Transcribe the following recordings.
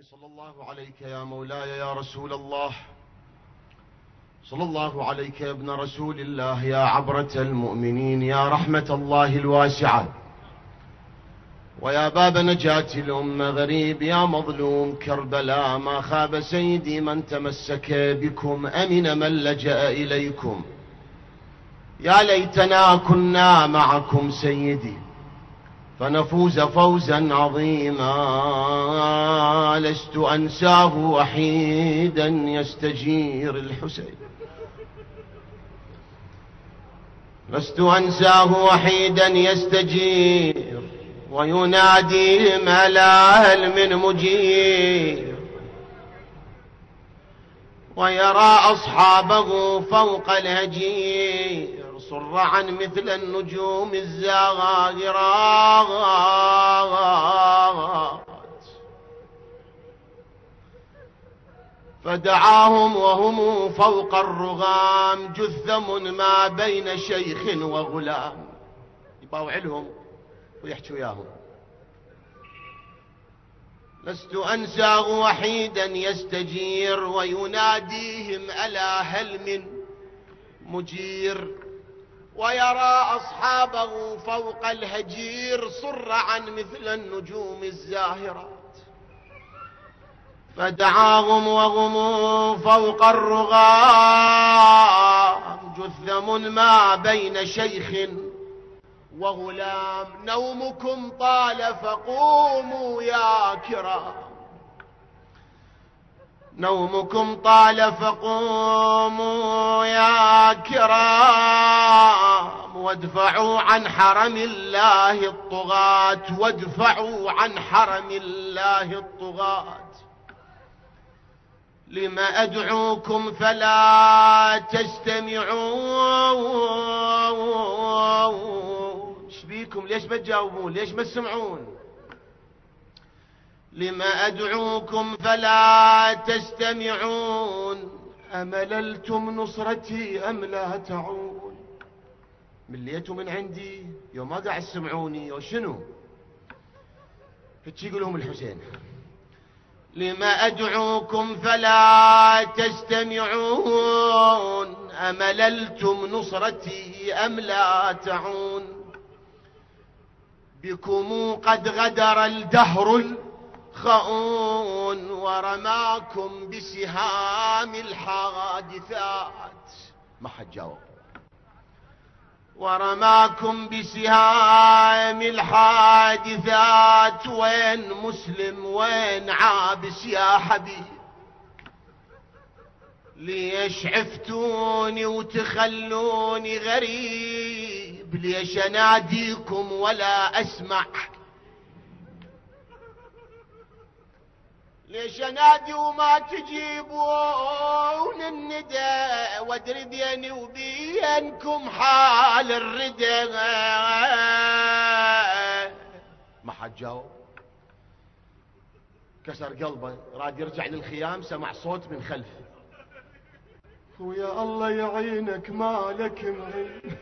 صلى الله عليك يا مولاي يا رسول الله، صلى الله عليك يا ابن رسول الله، يا عبرة المؤمنين، يا رحمة الله الواسعة، ويا باب نجاة الأمة، غريب يا مظلوم كربلاء، ما خاب سيدي من تمسك بكم، أمن من لجأ إليكم، يا ليتنا كنا معكم سيدي فنفوز فوزا عظيما. لست أنساه وحيدا يستجير الحسين، لست أنساه وحيدا يستجير، وينادي ملاهل من مجير، ويرى أصحابه فوق الهجير، صرعا مثل النجوم الزاغرات، فدعاهم وهم فوق الرغام، جثم ما بين شيخ وغلام. يباوع لهم ويحكي وياهم. لست أنساه وحيدا يستجير، ويناديهم ألا هل من مجير، ويرى أصحابه فوق الهجير، صرعا مثل النجوم الزاهرات، فدعاهم وهم فوق الرغام، جثم ما بين شيخ وغلام. نومكم طال فقوموا يا كرام، نومكم طال فقوموا يا كرام، وادفعوا عن حرم الله الطغاة، وادفعوا عن حرم الله الطغاة. لم أدعوكم فلا تستمعون؟ ايش بيكم؟ ليش ما تجاوبون؟ ليش ما تسمعون؟ لم أدعوكم فلا تستمعون؟ أمللتم نصرتي أم لا تعون؟ مليتوا من عندي يوم ما قاعد تسمعوني وشنو؟ فتشي يقولهم الحسين. لما أدعوكم فلا تستمعون؟ أمللتم نصرتي أم لا تعون؟ بكم قد غدر الدهر الخؤون، ورماكم بسهام الحادثات. ما حد جاوب. ورماكم بسهام الحادثات. وين مسلم وين عابس يا حبيب؟ ليش عفتوني وتخلوني غريب؟ ليش اناديكم ولا اسمع؟ ليش انادي وما تجيبون الندى؟ وادري بيني وبينكم حال الردى. ما حد جاوب. كسر قلبه، راد يرجع للخيام، سمع صوت من خلفه. ويا الله يعينك مالك معين.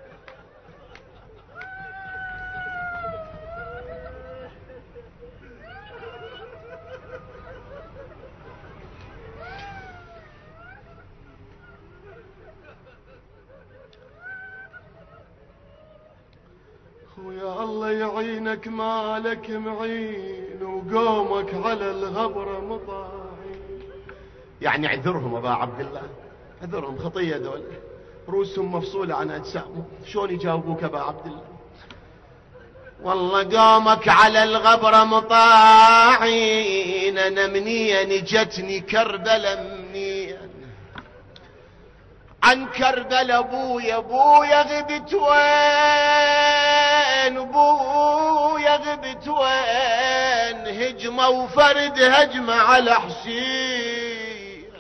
ويا الله يعينك مالك معين، وقومك على الغبرة مطاعين. يعني اعذرهم ابا عبد الله، اعذرهم، خطية دول، رؤوسهم مفصولة عن اجسامهم، شلون يجاوبوك ابا عبد الله؟ والله قومك على الغبرة مطاعين. انا منين جتني كربلة، منين عن كربلة ابويا، ابويا غبت وين؟ ابويا غبت وين؟ هجمة وفرد هجمة على حسين.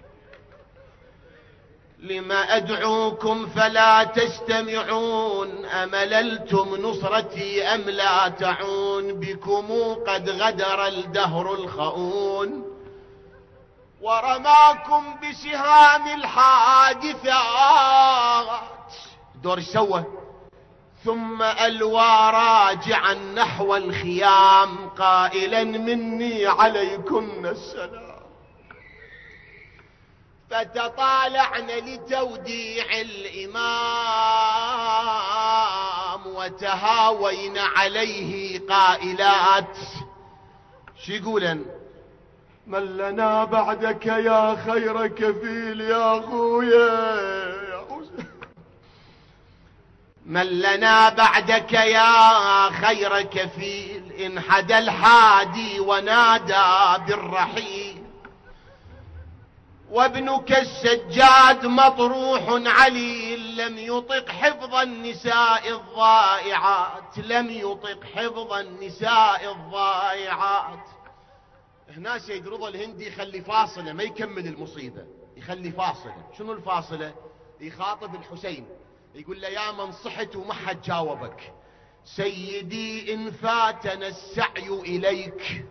لما أدعوكم فلا تستمعون؟ أمللتم نصرتي أم لا تعون؟ بكم قد غدر الدهر الخؤون، ورماكم بسهام الحادثات. دور ايش سوى؟ ثم ألوى راجعا نحو الخيام قائلا مني عليكن السلام. فتطالعن لتوديع الإمام وتهاوين عليه قائلات شو يقولن؟ من لنا بعدك يا خير كفيل يا أخويا، من لنا بعدك يا خير كفيل، إن حدا الحادي ونادى بالرحيل، وابنك السجاد مطروح عليل، لم يطق حفظ النساء الضائعات، لم يطق حفظ النساء الضائعات. هنا سيد رضا الهندي يخلي فاصلة، ما يكمل المصيبة، يخلي فاصلة. شنو الفاصلة؟ يخاطب الحسين يقول له يا من صحت وما حد جاوبك، سيدي إن فاتنا السعي إليك،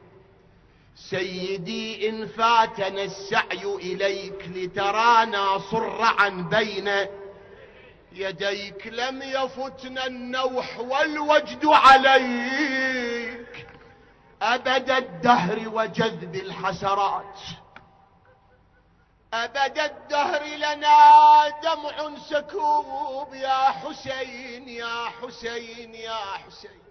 سيدي إن فاتنا السعي إليك، لترانا صرعا بين يديك، لم يفتنا النوح والوجد عليك، أبد الدهر وجذب الحسرات، أبد الدهر لنا دمع سكوب، يا حسين يا حسين يا حسين،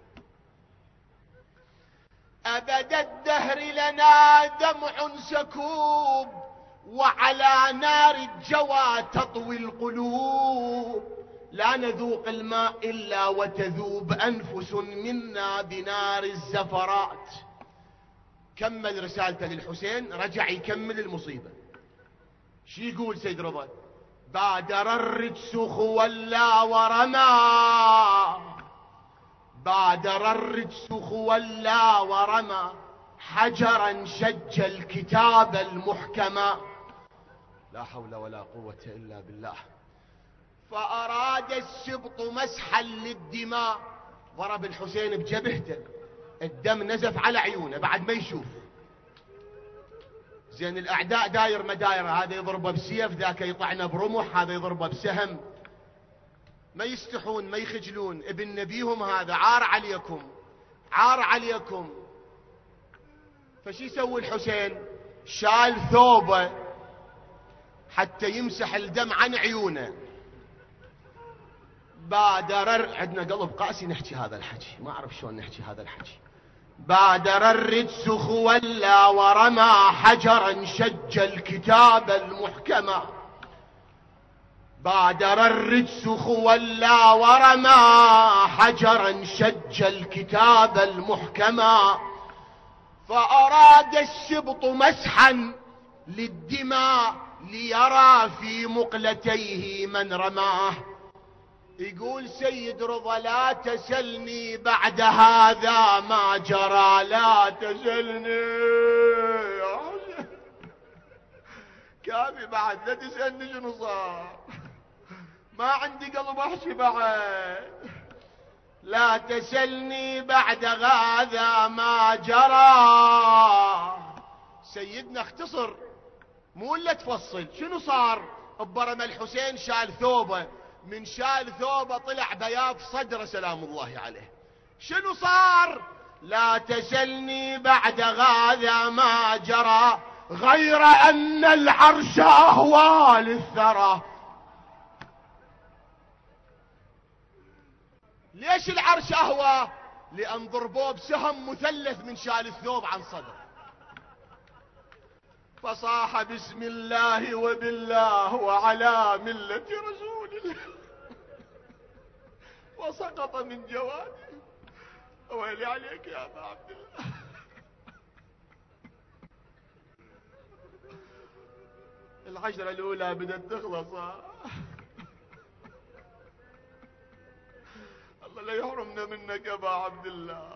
أبد الدهر لنا دمع سكوب، وعلى نار الجوى تطوي القلوب، لا نذوق الماء إلا وتذوب أنفس منا بنار الزفرات. كمل رسالته للحسين، رجع يكمل المصيبة. شي يقول سيد رضا؟ بادر الرجس خولا ورمى، بادر الرجس خولا ورمى، حجرا شج الكتاب المحكما، لا حول ولا قوة إلا بالله. فأراد السبط مسحا للدماء، ضرب الحسين بجبهته، الدم نزف على عيونه بعد ما يشوف. زين الأعداء داير مدايره، هذا يضربه بسيف، ذاك يطعنه برمح، هذا يضربه بسهم، ما يستحون ما يخجلون. ابن نبيهم هذا، عار عليكم عار عليكم. فشي يسوي الحسين؟ شال ثوبه حتى يمسح الدم عن عيونه. بادر، عندنا قلب قاسي نحكي هذا الحكي، ما أعرف شلون نحكي هذا الحكي. بادر الرجس خولا ورمى، حجرا شج الكتاب المحكما، بادر الرجس خولا ورمى، حجرا شج الكتاب المحكما. فأراد السبط مسحا للدماء، ليرى في مقلتيه من رماه. يقول سيد رضا لا تسلني بعد هذا ما جرى، لا تسلني كافي بعد، لا تسألني شنو صار، ما عندي قلب احكي بعد. لا تسلني بعد هذا ما جرى. سيدنا اختصر، مو الا تفصل شنو صار. ببرم الحسين شال ثوبه، من شال ثوبه طلع بياض صدره سلام الله عليه. شنو صار؟ لا تسلني بعد هذا ما جرى، غير أن العرش أهوى للثرى. ليش العرش أهوى؟ لأن ضربوه بسهم مثلث من شال الثوب عن صدره، فصاح بسم الله وبالله وعلى ملة رسول الله، وسقط من جواده. ويلي عليك يا أبا عبد الله. العشرة الأولى بدأت تخلص. الله لا يحرمنا منك يا أبا عبد الله.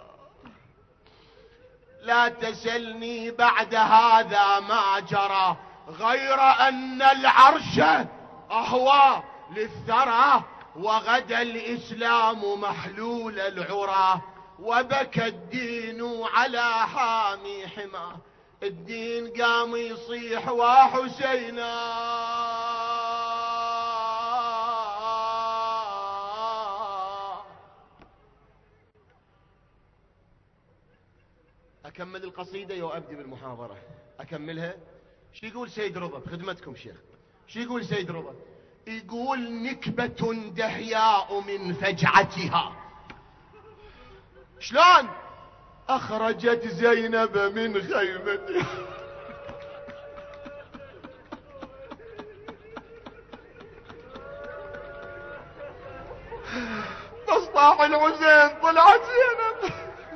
لا تسلني بعد هذا ما جرى، غير أن العرش أهوى للثرى، وغدا الإسلام محلول العرى، وبكى الدين على حامي حماه. الدين قام يصيح وحسينا، أكمل القصيدة وأبدي بالمحاضرة. أكملها. شو يقول سيد رضا بخدمتكم شيخ؟ شو يقول سيد رضا؟ يقول نكبة دهياء من فجعتها. شلون؟ أخرجت زينب من خيمتها. مصطاح الحسين طلعت زينب.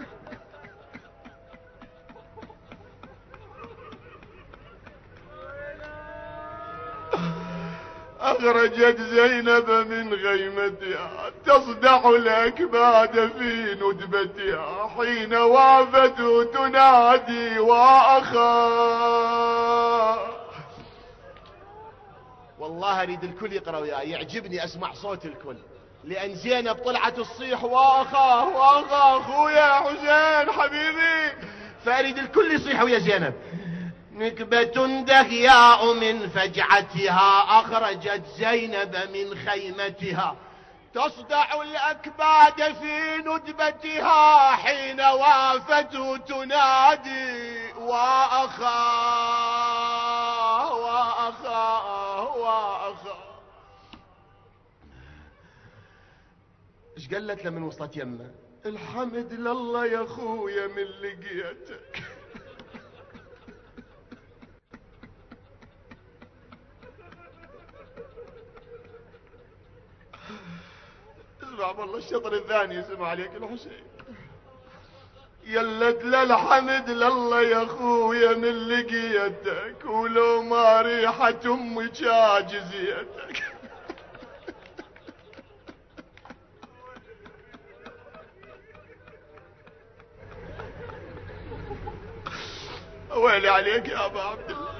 أخرجت زينب من غيمتها تصدع الأكباد في ندبتها حين وافت تنادي وأخا. والله أريد الكل يقرأ وياي، يعجبني أسمع صوت الكل، لأن زينب طلعت تصيح وأخا وأخا أخويا حسين حبيبي، فأريد الكل يصيح ويا زينب. نكبة دهياء من فجعتها أخرجت زينب من خيمتها تصدع الأكباد في ندبتها حين وافت تنادي وأخا وأخا وأخا. ايش قالت له من وصلت يمه؟ الحمد لله يا اخويا من لقيتك. اسمع والله الشطر الثاني اسمع عليك الحسين. يلت للحمد لله يا اخويا من لقيتك ولو ما ريحة امك عاجزيتك. ويلي عليك يا ابا عبد الله.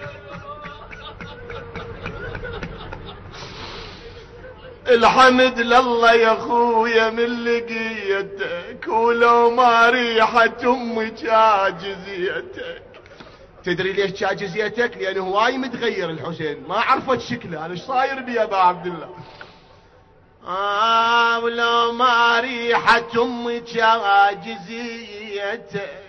الحمد لله يا اخويا من لقيتك ولو ما ريحة امك عاجزيتك. تدري ليش عاجزيتك؟ لانه هواي متغير الحسين، ما عرفت شكله. انا ايش صاير بي يا ابا عبد الله؟ ولو ما ريحة امك عاجزيتك.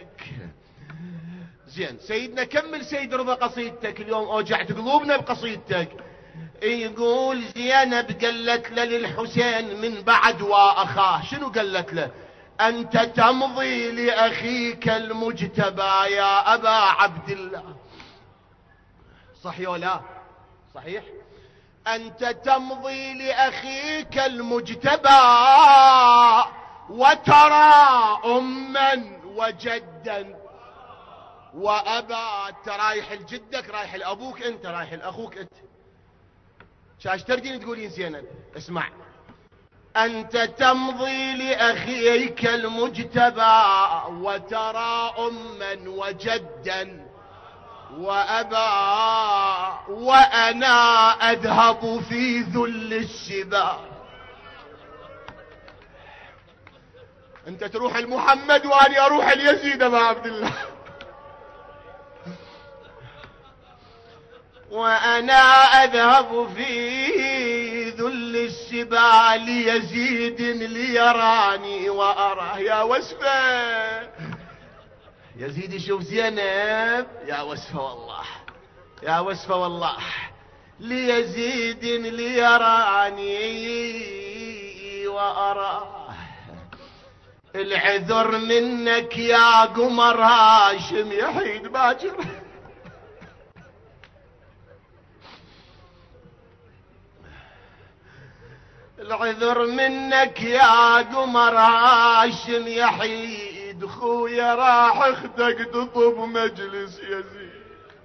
زين سيدنا كمل سيد رضا قصيدتك اليوم، اوجعت قلوبنا بقصيدتك. يقول زينب قالت له للحسين من بعد واخاه، شنو قالت له؟ انت تمضي لاخيك المجتبى يا ابا عبد الله. صحيح ولا صحيح؟ انت تمضي لاخيك المجتبى وترى اما وجدا وابا. انت رايح لجدك، رايح لابوك، انت رايح لاخوك انت. شاش تردين تقولين زينب؟ اسمع. انت تمضي لاخيك المجتبى وترى اما وجدا وابا وانا اذهب في ذل الشباب. انت تروح لمحمد واني اروح ليزيد ابا عبد الله. وانا اذهب في ذل السباع ليزيد ليراني واراه. يا وسفة يزيد يشوف زينب، يا وسفة والله، يا وسفة والله. ليزيد ليراني واراه. العذر منك يا قمر هاشم يحيد باجر. العذر منك يا قمر هاشم يحيد خويا راح اختك تطب مجلس يزيد.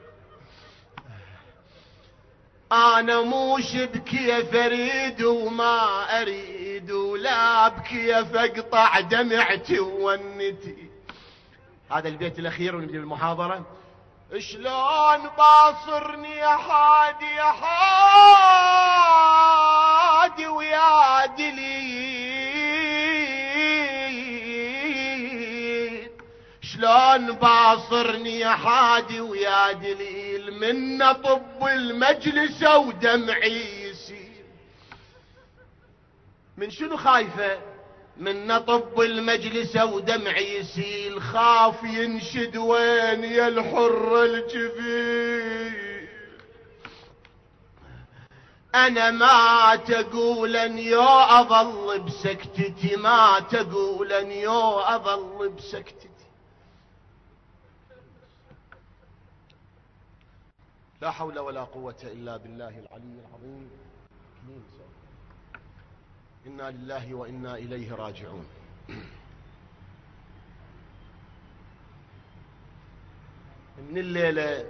انا مو شبكي اريد وما اريد ولا ابكي فاقطع دمعتي وونتي. هذا البيت الاخير ونبدأ المحاضرة. شلون باصرني يا حادي يا حادي ويا دليل. شلون باصرني يا حادي ويا دليل من طب المجلس ودمعي يسيل. من شنو خايفة؟ من نطب المجلس ودمعي يسيل، خاف ينشد وين يا الحر الجفين. أنا ما تقولن يو أظل بسكتتي، ما تقولن يو أظل بسكتتي. لا حول ولا قوة إلا بالله العلي العظيم. إنا لله وإنا إليه راجعون. من الليلة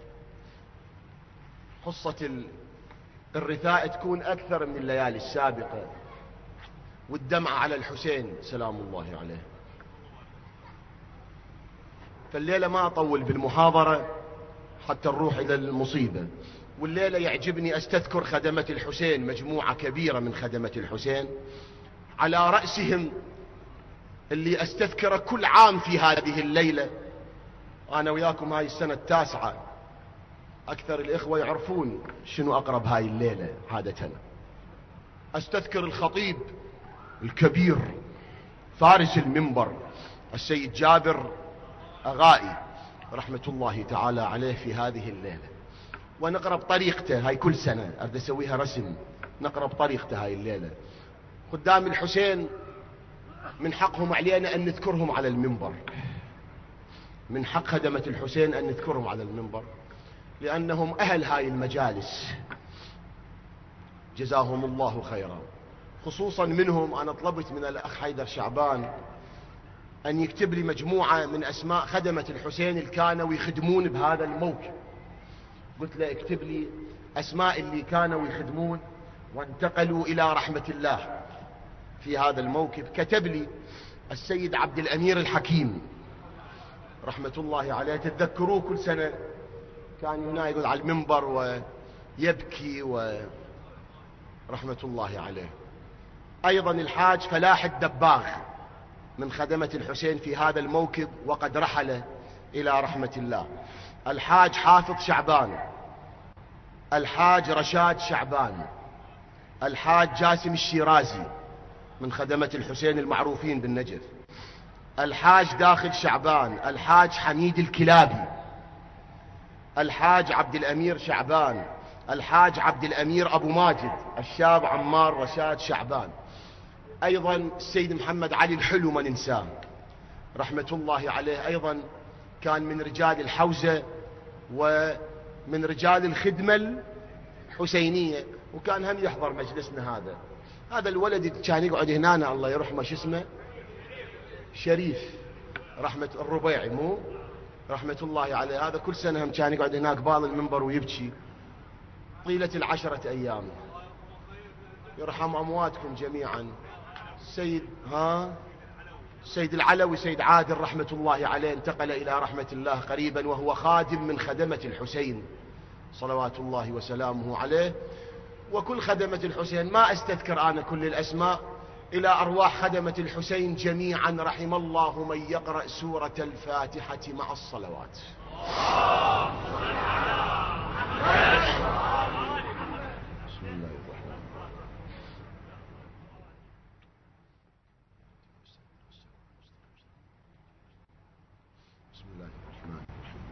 قصة الرثاء تكون أكثر من الليالي السابقة، والدمعة على الحسين سلام الله عليه. فالليلة ما أطول بالمحاضرة حتى نروح إلى المصيبة. والليلة يعجبني أستذكر خدمة الحسين، مجموعة كبيرة من خدمة الحسين، على رأسهم اللي أستذكره كل عام في هذه الليلة. أنا وياكم هاي السنة التاسعة، أكثر الإخوة يعرفون شنو أقرب هاي الليلة عادة. أستذكر الخطيب الكبير فارس المنبر السيد جابر أغائي رحمة الله تعالى عليه في هذه الليلة، ونقرب طريقته. هاي كل سنة أريد أسويها رسم، نقرب طريقته هاي الليلة قدام الحسين. من حقهم علينا أن نذكرهم على المنبر، من حق خدمة الحسين أن نذكرهم على المنبر، لأنهم أهل هاي المجالس جزاهم الله خيرا. خصوصا منهم أنا طلبت من الأخ حيدر شعبان أن يكتب لي مجموعة من أسماء خدمة الحسين اللي كانوا يخدمون بهذا الموكب. قلت له اكتب لي أسماء اللي كانوا يخدمون وانتقلوا إلى رحمة الله في هذا الموكب. كتب لي السيد عبد الأمير الحكيم رحمة الله عليه، تتذكروه كل سنة كان هنا يقول على المنبر ويبكي ورحمة الله عليه. أيضا الحاج فلاح الدباغ من خدمة الحسين في هذا الموكب وقد رحل إلى رحمة الله. الحاج حافظ شعبان، الحاج رشاد شعبان، الحاج جاسم الشيرازي من خدمة الحسين المعروفين بالنجف، الحاج داخل شعبان، الحاج حميد الكلابي، الحاج عبد الأمير شعبان، الحاج عبد الأمير أبو ماجد، الشاب عمار رشاد شعبان. أيضا السيد محمد علي الحلو ما ننساه رحمة الله عليه، أيضا كان من رجال الحوزة ومن رجال الخدمة الحسينية، وكان هم يحضر مجلسنا. هذا الولد كان يقعد هنا الله يرحمه، شو اسمه، شريف رحمة الربيعي، مو رحمة الله عليه. هذا كل سنة هم كان يقعد هناك قبال المنبر ويبكي طيلة 10 أيام. يرحم أمواتكم جميعا. سيد العلوي سيد عادل رحمة الله عليه انتقل إلى رحمة الله قريبا، وهو خادم من خدمة الحسين صلوات الله وسلامه عليه. وكل خدمة الحسين ما أستذكر أنا كل الأسماء، إلى أرواح خدمة الحسين جميعا رحم الله من يقرأ سورة الفاتحة مع الصلوات. بسم الله الرحمن الرحيم. بسم الله الرحمن الرحيم.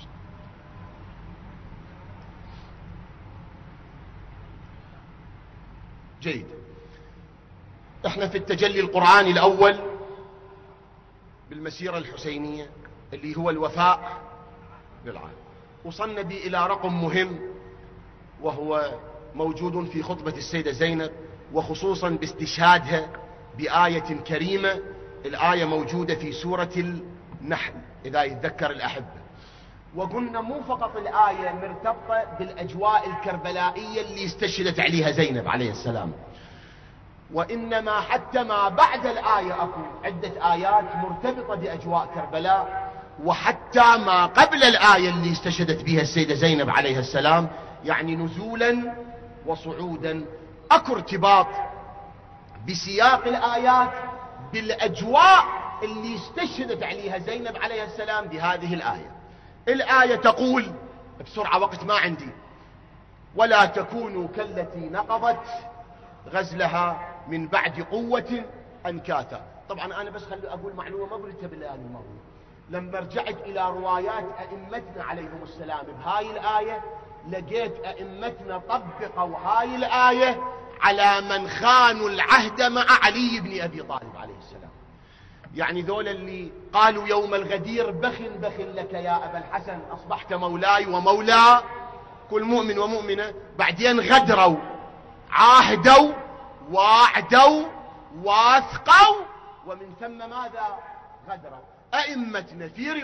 جيد. احنا في التجلي القرآني الأول بالمسيرة الحسينية اللي هو الوفاء للعالم، وصلنا به إلى رقم مهم وهو موجود في خطبة السيدة زينب، وخصوصا باستشهادها بآية كريمة. الآية موجودة في سورة النحل إذا يتذكر الأحبة. وقلنا مو فقط الآية مرتبطة بالأجواء الكربلائية اللي استشهدت عليها زينب عليه السلام، وإنما حتى ما بعد الآية أكو عدة آيات مرتبطة بأجواء كربلاء، وحتى ما قبل الآية اللي استشهدت بها السيدة زينب عليه السلام، يعني نزولا وصعودا. أكو ارتباط بسياق الآيات بالأجواء اللي استشهدت عليها زينب عليه السلام بهذه الآية. الآية تقول بسرعة وقت ما عندي: ولا تكونوا كالتي نقضت غزلها من بعد قوة أنكاتا. طبعا أنا بس خلي أقول معلومة ما قلتها بالآية الماضية. لما رجعت إلى روايات أئمتنا عليهم السلام بهاي الآية، لقيت أئمتنا طبقوا هاي الآية على من خانوا العهد مع علي بن أبي طالب عليه السلام. يعني ذول اللي قالوا يوم الغدير بخ لك يا أبا الحسن، أصبحت مولاي ومولى كل مؤمن ومؤمنة، بعدين غدروا، عاهدوا، واعدوا، واثقوا، ومن ثم ماذا؟ غدروا. أئمتنا في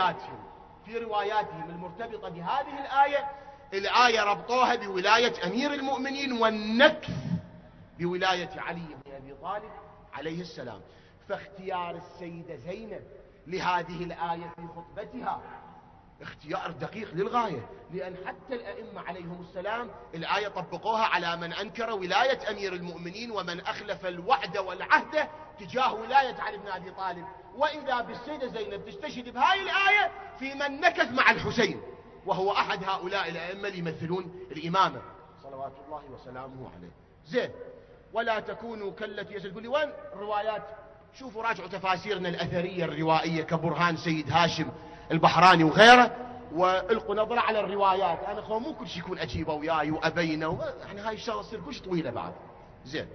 رواياتهم المرتبطة بهذه الآية ربطوها بولاية أمير المؤمنين والنكث بولاية علي بن أبي طالب عليه السلام. فاختيار السيدة زينب لهذه الآية في خطبتها اختيار دقيق للغاية، لأن حتى الأئمة عليهم السلام الآية طبقوها على من أنكر ولاية أمير المؤمنين ومن أخلف الوعد والعهد تجاه ولاية علي بن أبي طالب. وإذا بالسيدة زينب تستشهد بهاي الآية في من نكث مع الحسين، وهو أحد هؤلاء الأئمة اللي يمثلون الإمامة صلوات الله وسلامه عليه. زين. ولا تكونوا كالتي يقول لي وين الروايات؟ شوفوا راجعوا تفاسيرنا الأثرية الروائية كبرهان سيد هاشم البحراني وغيره، والقوا نظرة على الروايات. أنا خو مو كل شيء يكون أجيبه وياي وأبينه، يعني هاي الشغلة تصير كلش طويلة بعد. زين.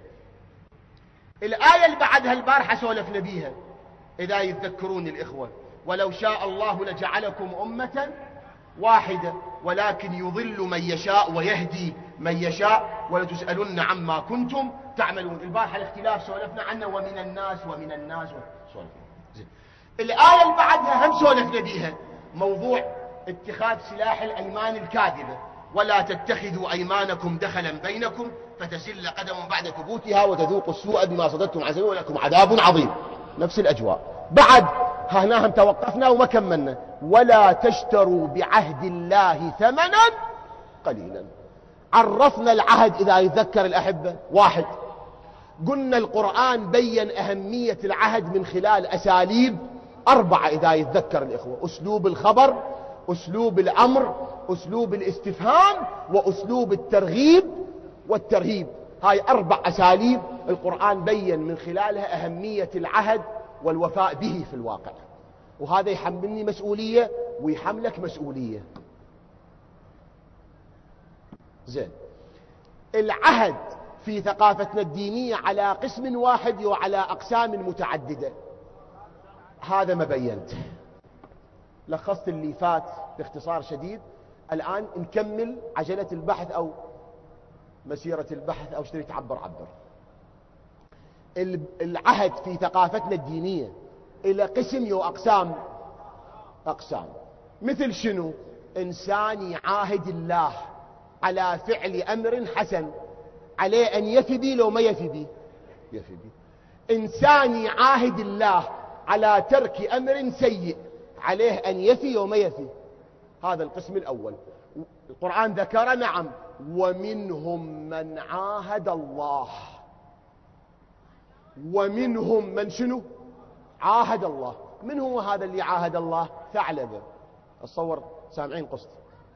الآية اللي بعدها البارحة سولفنا بيها إذا يتذكرون الإخوة: ولو شاء الله لجعلكم أمة واحدة ولكن يضل من يشاء ويهدي من يشاء ولتسألن عما كنتم تعملون. البارحة الاختلاف سولفنا عنه، ومن الناس سولفنا. زين. الآية اللي بعدها هم سولفنا بيها، موضوع اتخاذ سلاح الأيمان الكاذبة: ولا تتخذوا أيمانكم دخلا بينكم فتزل قدم بعد ثبوتها وتذوقوا السوء بما صددتم عن سبيله ولكم عذاب عظيم. نفس الأجواء. بعد هناهم توقفنا وما كملنا: ولا تشتروا بعهد الله ثمنا قليلا. عرفنا العهد إذا يتذكر الأحبة. واحد، قلنا القرآن بين أهمية العهد من خلال أساليب 4 إذا يتذكر الإخوة: أسلوب الخبر، أسلوب الأمر، أسلوب الاستفهام، وأسلوب الترغيب والترهيب. هاي 4 أساليب القرآن بين من خلالها أهمية العهد والوفاء به في الواقع. وهذا يحملني مسؤولية ويحملك مسؤولية. زين. العهد في ثقافتنا الدينية على قسم واحد وعلى أقسام متعددة. هذا ما بينته، لخصت اللي فات باختصار شديد. الآن نكمل عجلة البحث أو مسيرة البحث، أو اشتري تعبر عبر. العهد في ثقافتنا الدينية إلى قسم وأقسام. مثل شنو؟ إنسان يعاهد الله على فعل أمر حسن، عليه أن يفي به لو ما يفي به يفي به. إنسان يعاهد الله على ترك أمر سيء، عليه أن يفي وما يفي. هذا القسم الأول. القرآن ذكر نعم: ومنهم من عاهد الله. ومنهم من شنو؟ عاهد الله. من هو هذا اللي عاهد الله؟ ثعلبة. أتصور سامعين قصة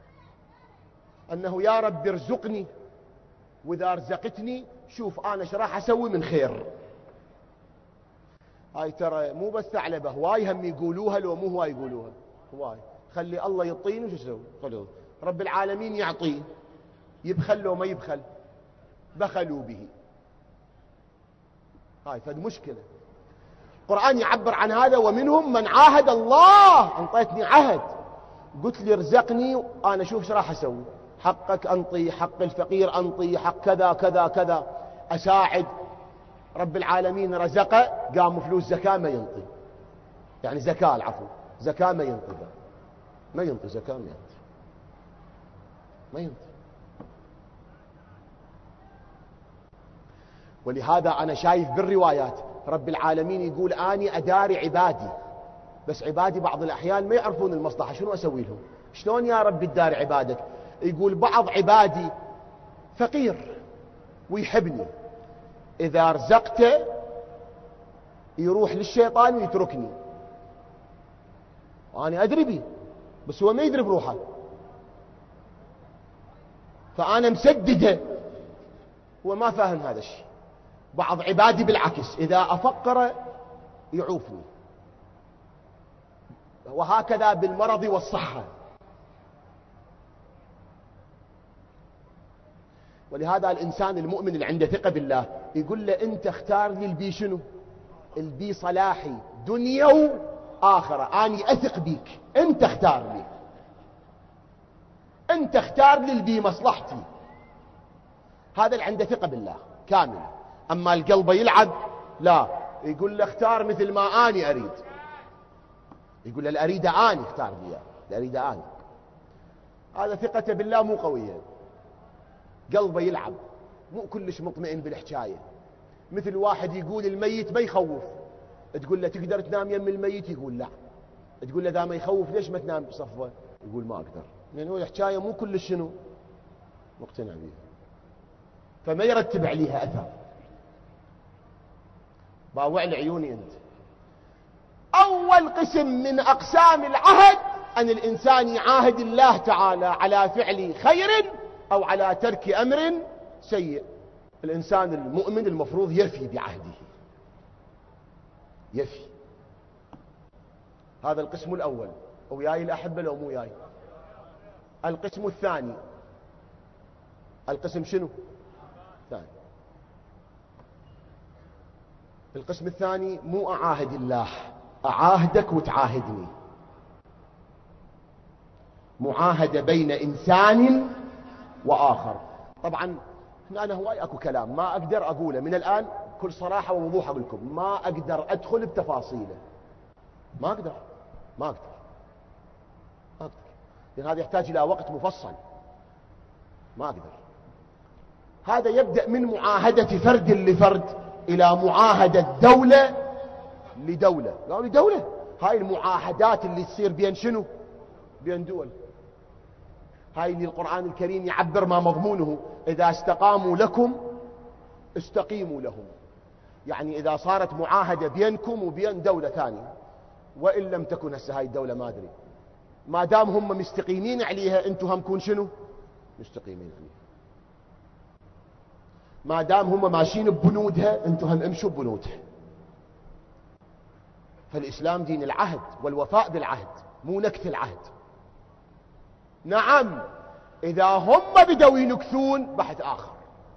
أنه يا رب ارزقني، وإذا رزقتني شوف أنا ايش راح أسوي من خير. هاي ترى مو بس ثعلبة، هواي هم يقولوها، لو مو هواي يقولوها هواي. خلي الله يعطيني وش يسوي؟ خلوا رب العالمين يعطيه، يبخل لو ما يبخل، بخلوا به. هاي فد مشكلة. القرآن يعبر عن هذا: ومنهم من عاهد الله. انطيتني عهد، قلت لي ارزقني، أنا شوف ايش راح أسوي. حقك أنطي، حق الفقير أنطي، حق كذا كذا كذا، أساعد. رب العالمين رزقه، قام فلوس زكاة ما ينطي، يعني زكاة العفو، زكاة ما ينطي، ما ينطي زكاة، ما ينطي. ولهذا أنا شايف بالروايات رب العالمين يقول: أني أداري عبادي، بس عبادي بعض الأحيان ما يعرفون المصلحة، شنو أسوي لهم؟ شلون يا رب تداري عبادك؟ يقول: بعض عبادي فقير ويحبني، إذا رزقته يروح للشيطان ويتركني، أنا أدري بي بس هو ما يدري بروحه، فأنا مسدده، هو ما فاهم هذا الشيء. بعض عبادي بالعكس إذا أفقر يعوفني، وهكذا بالمرض والصحة. ولهذا الإنسان المؤمن اللي عنده ثقة بالله يقول له أنت اختار لي البي شنو؟ البي صلاحي دنيا وآخرة، أني أثق بيك، أنت اختار لي، أنت اختار لي البي مصلحتي. هذا اللي عنده ثقة بالله كامل. أما القلب يلعب لا، يقول له اختار مثل ما أني أريد، يقول له الأريد أني اختار لي، الأريد أني. هذا ثقته بالله مو قوية، قلبه يلعب، مو كلش مطمئن بالحكاية. مثل واحد يقول الميت ما يخوف، تقول له تقدر تنام يم الميت؟ يقول لا. تقول له ذا ما يخوف ليش ما تنام بصفه؟ يقول ما أقدر، لأنه الحكاية مو كلش شنو مقتنع بيها، فما يرتب عليها أثر. باوع لعيوني أنت. أول قسم من أقسام العهد أن الإنسان يعاهد الله تعالى على فعل خير أو على ترك أمر سيء. الإنسان المؤمن المفروض يفي بعهده، يفي. هذا القسم الأول. وياي الأحبة لو مو ياي؟ القسم الثاني، القسم شنو؟ ثاني. القسم الثاني مو أعاهد الله، أعاهدك وتعاهدني، معاهدة بين إنسان وآخر. طبعا أنا هواي أكو كلام ما أقدر أقوله من الآن، كل صراحة ووضوح أقول لكم ما أقدر أدخل بتفاصيله، ما أقدر لأن هذا يحتاج إلى وقت مفصل، ما أقدر. هذا يبدأ من معاهدة فرد لفرد إلى معاهدة دولة لدولة. لا لدولة، هاي المعاهدات اللي تصير بين شنو؟ بين دول. هاي اللي القرآن الكريم يعبر ما مضمونه: إذا استقاموا لكم استقيموا لهم. يعني إذا صارت معاهدة بينكم وبين دولة ثانية، وإن لم تكن هسه هاي الدولة ما أدري، ما دام هم مستقيمين عليها أنتم هم كون شنو؟ مستقيمين عليها. ما دام هم ماشيين ببنودها أنتم هم امشوا ببنودها. فالإسلام دين العهد والوفاء بالعهد، مو نكث العهد. نعم إذا هم بدوا ينكثون بحث آخر.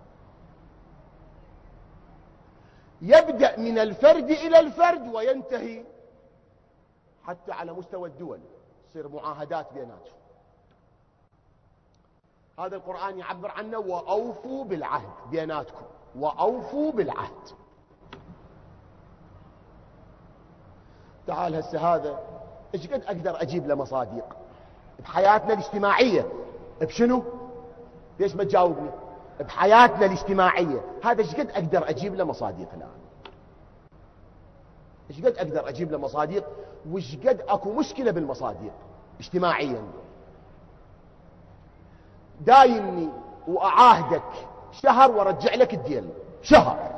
يبدأ من الفرد إلى الفرد وينتهي حتى على مستوى الدول، تصير معاهدات بيناتهم. هذا القرآن يعبر عنه: وأوفوا بالعهد بيناتكم، وأوفوا بالعهد. تعال هسه هذا ايش قد أقدر أجيب له مصادق بحياتنا الاجتماعية؟ بشنو؟ ليش ما تجاوبني؟ بحياتنا الاجتماعية هذا ايش قد أقدر أجيب له مصادق الآن؟ ايش قد أقدر أجيب له مصادق؟ وش قد أكو مشكلة بالمصادق اجتماعيا؟ دايمني وأعاهدك شهر ورجع لك الدين شهر.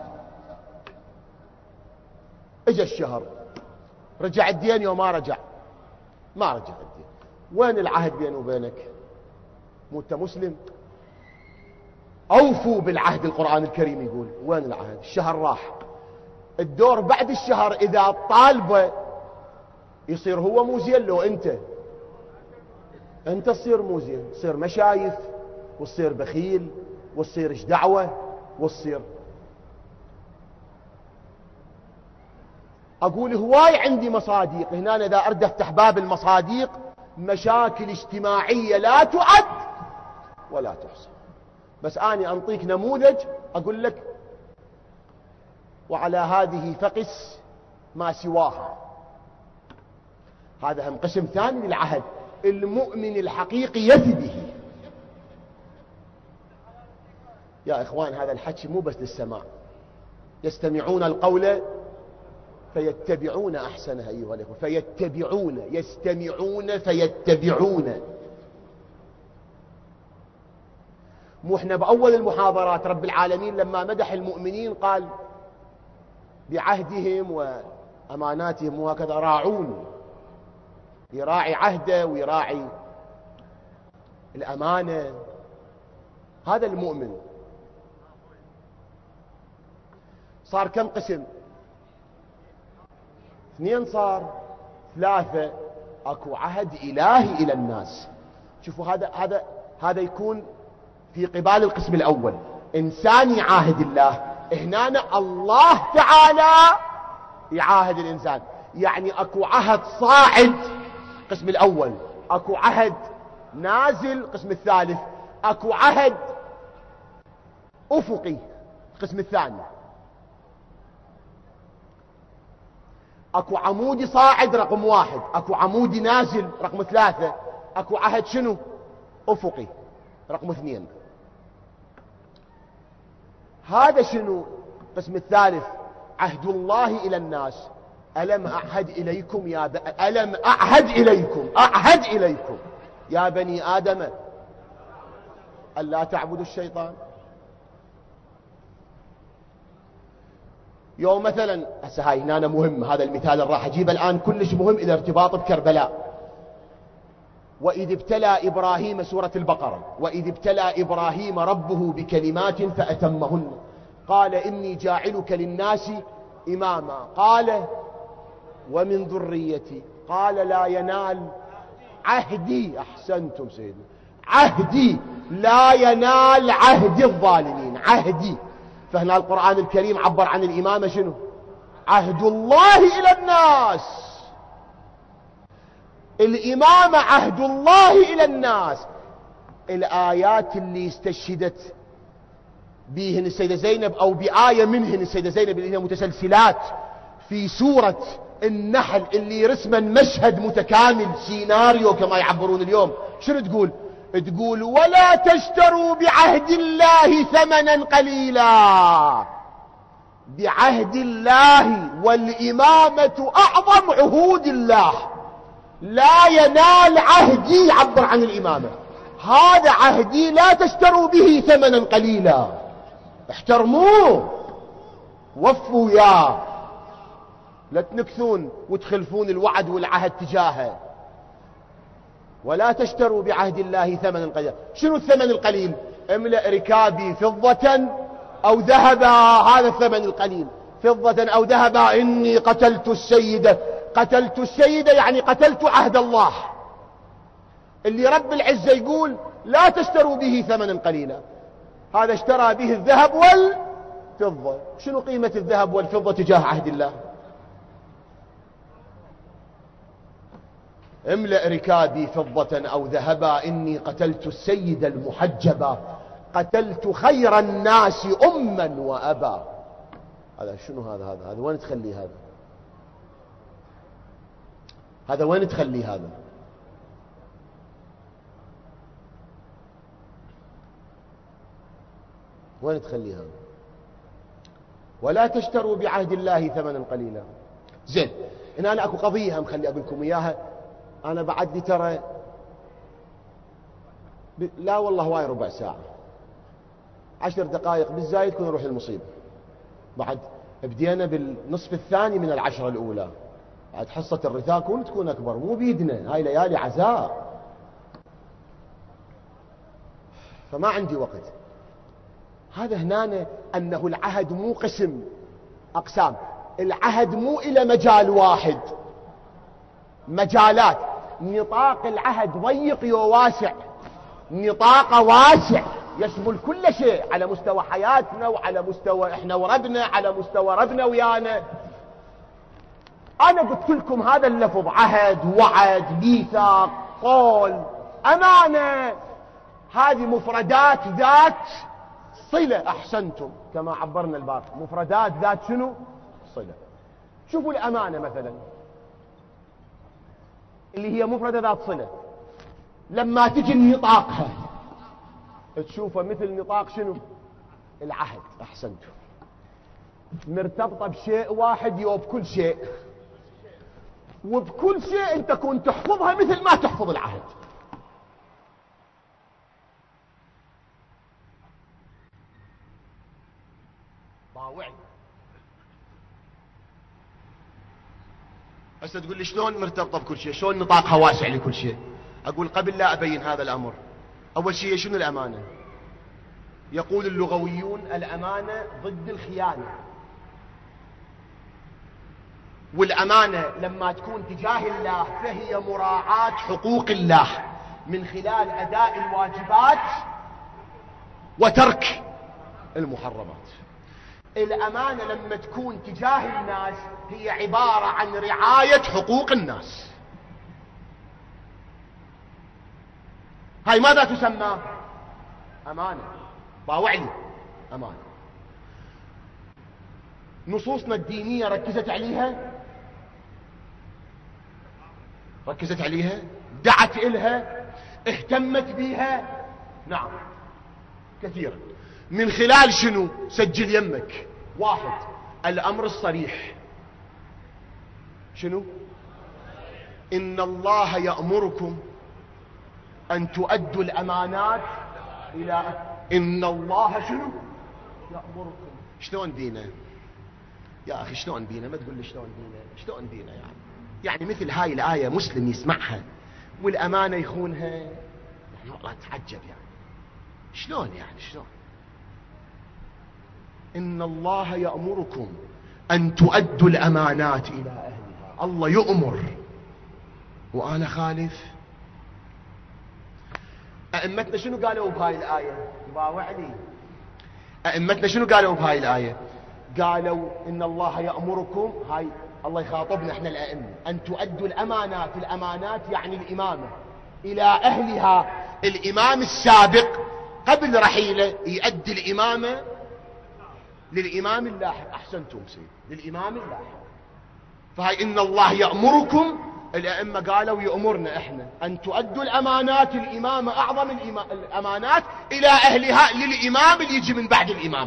اجى الشهر رجع الدين يوم ما رجع، ما رجع الدين. وين العهد بيني وبينك؟ مو انت مسلم؟ أوفوا بالعهد، القرآن الكريم يقول. وين العهد؟ الشهر راح، الدور بعد الشهر إذا طالبه يصير هو مو زين لو أنت تصير مو زين، تصير مشايف وتصير بخيل وتصير ايش دعوة وتصير. أقول هواي عندي مصادق هنا، إذا أرد أفتح باب المصادق مشاكل اجتماعية لا تعد ولا تحصى. بس أنا أنطيك نموذج أقول لك وعلى هذه فقس ما سواها. هذا هم قسم ثاني للعهد. المؤمن الحقيقي يفي به. يا إخوان هذا الحكي مو بس للسماع، يستمعون القول فيتبعون أحسنه. أيها الأخوة، فيتبعون، يستمعون فيتبعون. مو احنا بأول المحاضرات رب العالمين لما مدح المؤمنين قال بعهدهم وأماناتهم وهكذا راعون، يراعي عهده ويراعي الأمانة. هذا المؤمن. صار كم قسم؟ 2 صار 3. اكو عهد الهي الى الناس. شوفوا هذا يكون في قبال القسم الاول، انسان يعاهد الله. هنا الله تعالى يعاهد الانسان، يعني اكو عهد صاعد القسم الاول، اكو عهد نازل القسم الثالث، اكو عهد افقي القسم الثاني، اكو عمودي صاعد رقم 1، اكو عمودي نازل رقم 3، اكو عهد شنو؟ افقي رقم 2. هذا شنو؟ القسم الثالث عهد الله الى الناس. ألم أعهد إليكم ألم أعهد إليكم يا بني آدم ألا تعبدوا الشيطان. يوم مثلا هسه هاي هنا مهم، هذا المثال اللي راح أجيبه الآن كلش مهم إلى ارتباط بكربلاء. وإذ ابتلى إبراهيم، سورة البقرة، وإذ ابتلى إبراهيم ربه بكلمات فأتمهن قال إني جاعلك للناس إماما قال ومن ذريتي قال لا ينال عهدي. أحسنتم سيدنا، عهدي لا ينال عهد الظالمين، عهدي. فهنا القرآن الكريم عبر عن الإمامة شنو؟ عهد الله إلى الناس. الإمامة عهد الله إلى الناس. الآيات اللي استشهدت بهن السيدة زينب أو بآية منهن السيدة زينب اللي هي متسلسلات في سورة النحل اللي رسما مشهد متكامل، سيناريو كما يعبرون اليوم، شنو تقول؟ تقول ولا تشتروا بعهد الله ثمنا قليلا. بعهد الله، والإمامة أعظم عهود الله. لا ينال عهدي، عبر عن الإمامة، هذا عهدي لا تشتروا به ثمنا قليلا، احترموه وفوا يا، لا تنكثون وتخلفون الوعد والعهد تجاهه. ولا تشتروا بعهد الله ثمنا قليلا. شنو الثمن القليل؟ املأ ركابي فضة أو ذهبا، هذا الثمن القليل، فضة أو ذهبا إني قتلت السيدة. قتلت السيدة يعني قتلت عهد الله اللي رب العزة يقول لا تشتروا به ثمنا قليلا. هذا اشترى به الذهب والفضة. شنو قيمة الذهب والفضة تجاه عهد الله؟ املأ ركابي فضة أو ذهبا إني قتلت السيد المحجبا قتلت خير الناس أما وأبا. هذا شنو؟ هذا وين تخلي هذا وين تخلي هذا؟ وين تخلي هذا؟ ولا تشتروا بعهد الله ثمنا قليلا. زين، هنا أنا أكو قضية هم خلي أقول لكم إياها. أنا بعد لي ترى لا والله واي ربع ساعة 10 دقائق بالزايد كنا نروح للمصيبة. بعد بدينا بالنصف الثاني من 10 الأولى، بعد حصة الرثاء كون تكون أكبر، مو بيدنا، هاي ليالي عزاء، فما عندي وقت. هذا هنا أنه العهد مو قسم أقسام، العهد مو إلى مجال واحد، مجالات. نطاق العهد ضيق وواسع، نطاقه واسع يشمل كل شيء على مستوى حياتنا وعلى مستوى احنا وربنا، على مستوى ربنا ويانا. انا قلت لكم هذا اللفظ عهد، وعد، ميثاق، قول، امانه، هذه مفردات ذات صله. احسنتم كما عبرنا البارح، مفردات ذات شنو؟ صله. شوفوا الامانه مثلا اللي هي مفردة ذات صلة، لما تجي نطاقها تشوفها مثل نطاق شنو؟ العهد. أحسنتم، مرتبطة بشيء واحد وبكل شيء، وبكل شيء أنت كنت تحفظها مثل ما تحفظ العهد. باوعي. هسه تقول لي شلون مرتبطة بكل شيء؟ شلون نطاقها واسع لكل شيء؟ أقول قبل لا أبين هذا الأمر، أول شيء شنو الأمانة؟ يقول اللغويون الأمانة ضد الخيانة. والأمانة لما تكون تجاه الله فهي مراعاة حقوق الله من خلال أداء الواجبات وترك المحرمات. الأمانة لما تكون تجاه الناس هي عبارة عن رعاية حقوق الناس. هاي ماذا تسمى؟ أمانة. باوعلي أمانة. نصوصنا الدينية ركزت عليها، ركزت عليها، دعت إلها، اهتمت بها، نعم كثيرا. من خلال شنو؟ سجل يمك. واحد، الأمر الصريح. شنو؟ إن الله يأمركم أن تؤدوا الأمانات إلى إن الله شنو؟ يأمركم. شلون دينا؟ يا أخي شلون دينا؟ ما تقول لي شلون دينا، شلون دينا يعني مثل هاي الآية مسلم يسمعها والأمانة يخونها، يعني والله تعجب يعني شلون يعني شلون؟ إن الله يأمركم أن تؤدوا الأمانات إلى أهلها. الله يؤمر وأنا خالف. أئمتنا شنو قالوا بهاي الآية؟ باوعني. أئمتنا شنو قالوا بهاي الآية؟ قالوا إن الله يأمركم، هاي الله يخاطبنا احنا الأئمة، أن تؤدوا الأمانات. الأمانات يعني الإمامة إلى أهلها. الإمام السابق قبل رحيله يؤدي الإمامة للإمام اللاحق. أحسنتم سيد، للإمام اللاحق. فهي إن الله يأمركم، الأئمة قالوا يأمرنا إحنا أن تؤدوا الأمانات. الإمامة أعظم الأمانات إلى أهلها، للإمام اللي يجي من بعد الإمام.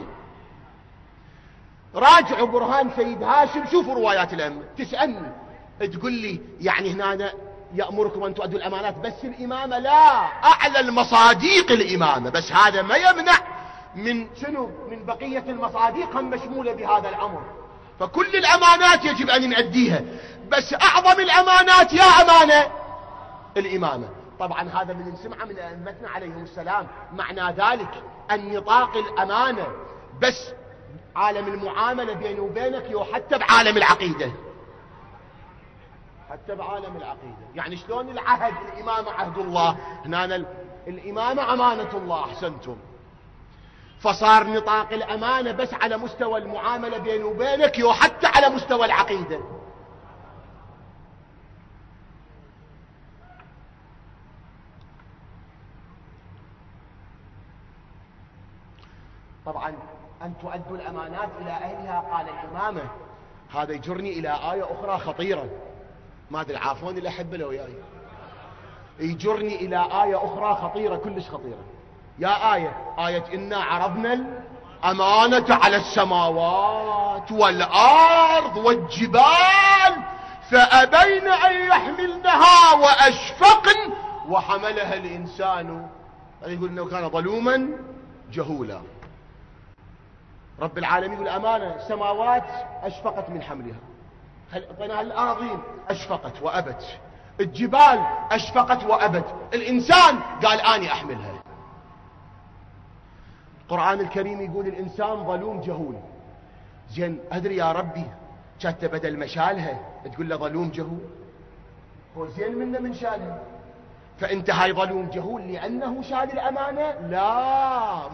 راجعوا برهان سيد هاشم، شوفوا روايات الأئمة. تسألني تقول لي يعني هنا يأمركم أن تؤدوا الأمانات بس الإمامة؟ لا، أعلى المصاديق الإمامة، بس هذا ما يمنع من شنو؟ من بقية المصاديق هم مشمولة بهذا الأمر. فكل الأمانات يجب أن نؤديها، بس أعظم الأمانات يا أمانة الإمامة. طبعا هذا من نسمعه من أئمتنا عليهم السلام. معنى ذلك أن نطاق الأمانة بس عالم المعاملة بيني وبينك، وحتى بعالم العقيدة، حتى بعالم العقيدة. يعني شلون العهد؟ الإمامة عهد الله، هنا الإمامة أمانة الله. أحسنتم. فصار نطاق الأمانة بس على مستوى المعاملة بيني وبينك، وحتى على مستوى العقيدة. طبعا أن تؤدوا الأمانات إلى أهلها، قال الإمامة. هذا يجرني إلى آية أخرى خطيرة، ما أدري عافوني الأحبة لو وياي. يجرني إلى آية أخرى خطيرة، كلش خطيرة. يا آية إنا عرضنا الأمانة على السماوات والأرض والجبال فأبين أن يحملنها وأشفقن وحملها الإنسان. يقول إنه كان ظلوما جهولا. رب العالمين يقول أمانة. السماوات أشفقت من حملها، أعطيناها الأراضين أشفقت وأبت، الجبال أشفقت وأبت، الإنسان قال أني أحملها. القرآن الكريم يقول الإنسان ظلوم جهول. زين أدري يا ربي كانت بدل ما شالها تقول له ظلوم جهول، هو زين منه من شالها. فأنت هاي ظلوم جهول لأنه شال الأمانة؟ لا،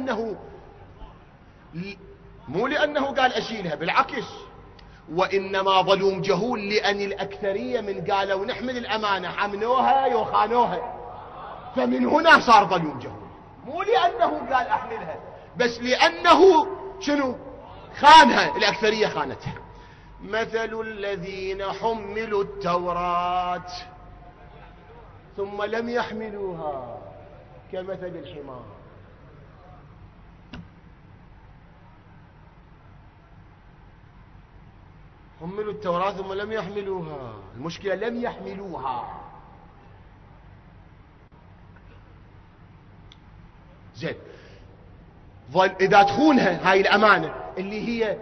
مو لأنه قال أشيلها، بالعكس، وإنما ظلوم جهول لأن الأكثرية من قالوا نحمل الأمانة حملوها يوخانوها، فمن هنا صار ظلوم جهول. مو لأنه قال أحملها، بس لأنه شنو؟ خانها، الأكثرية خانتها. مثل الذين حملوا التوراة ثم لم يحملوها كمثل الحمار. حملوا التوراة ثم لم يحملوها، المشكلة لم يحملوها. زين، إذا تخونها هاي الأمانة اللي هي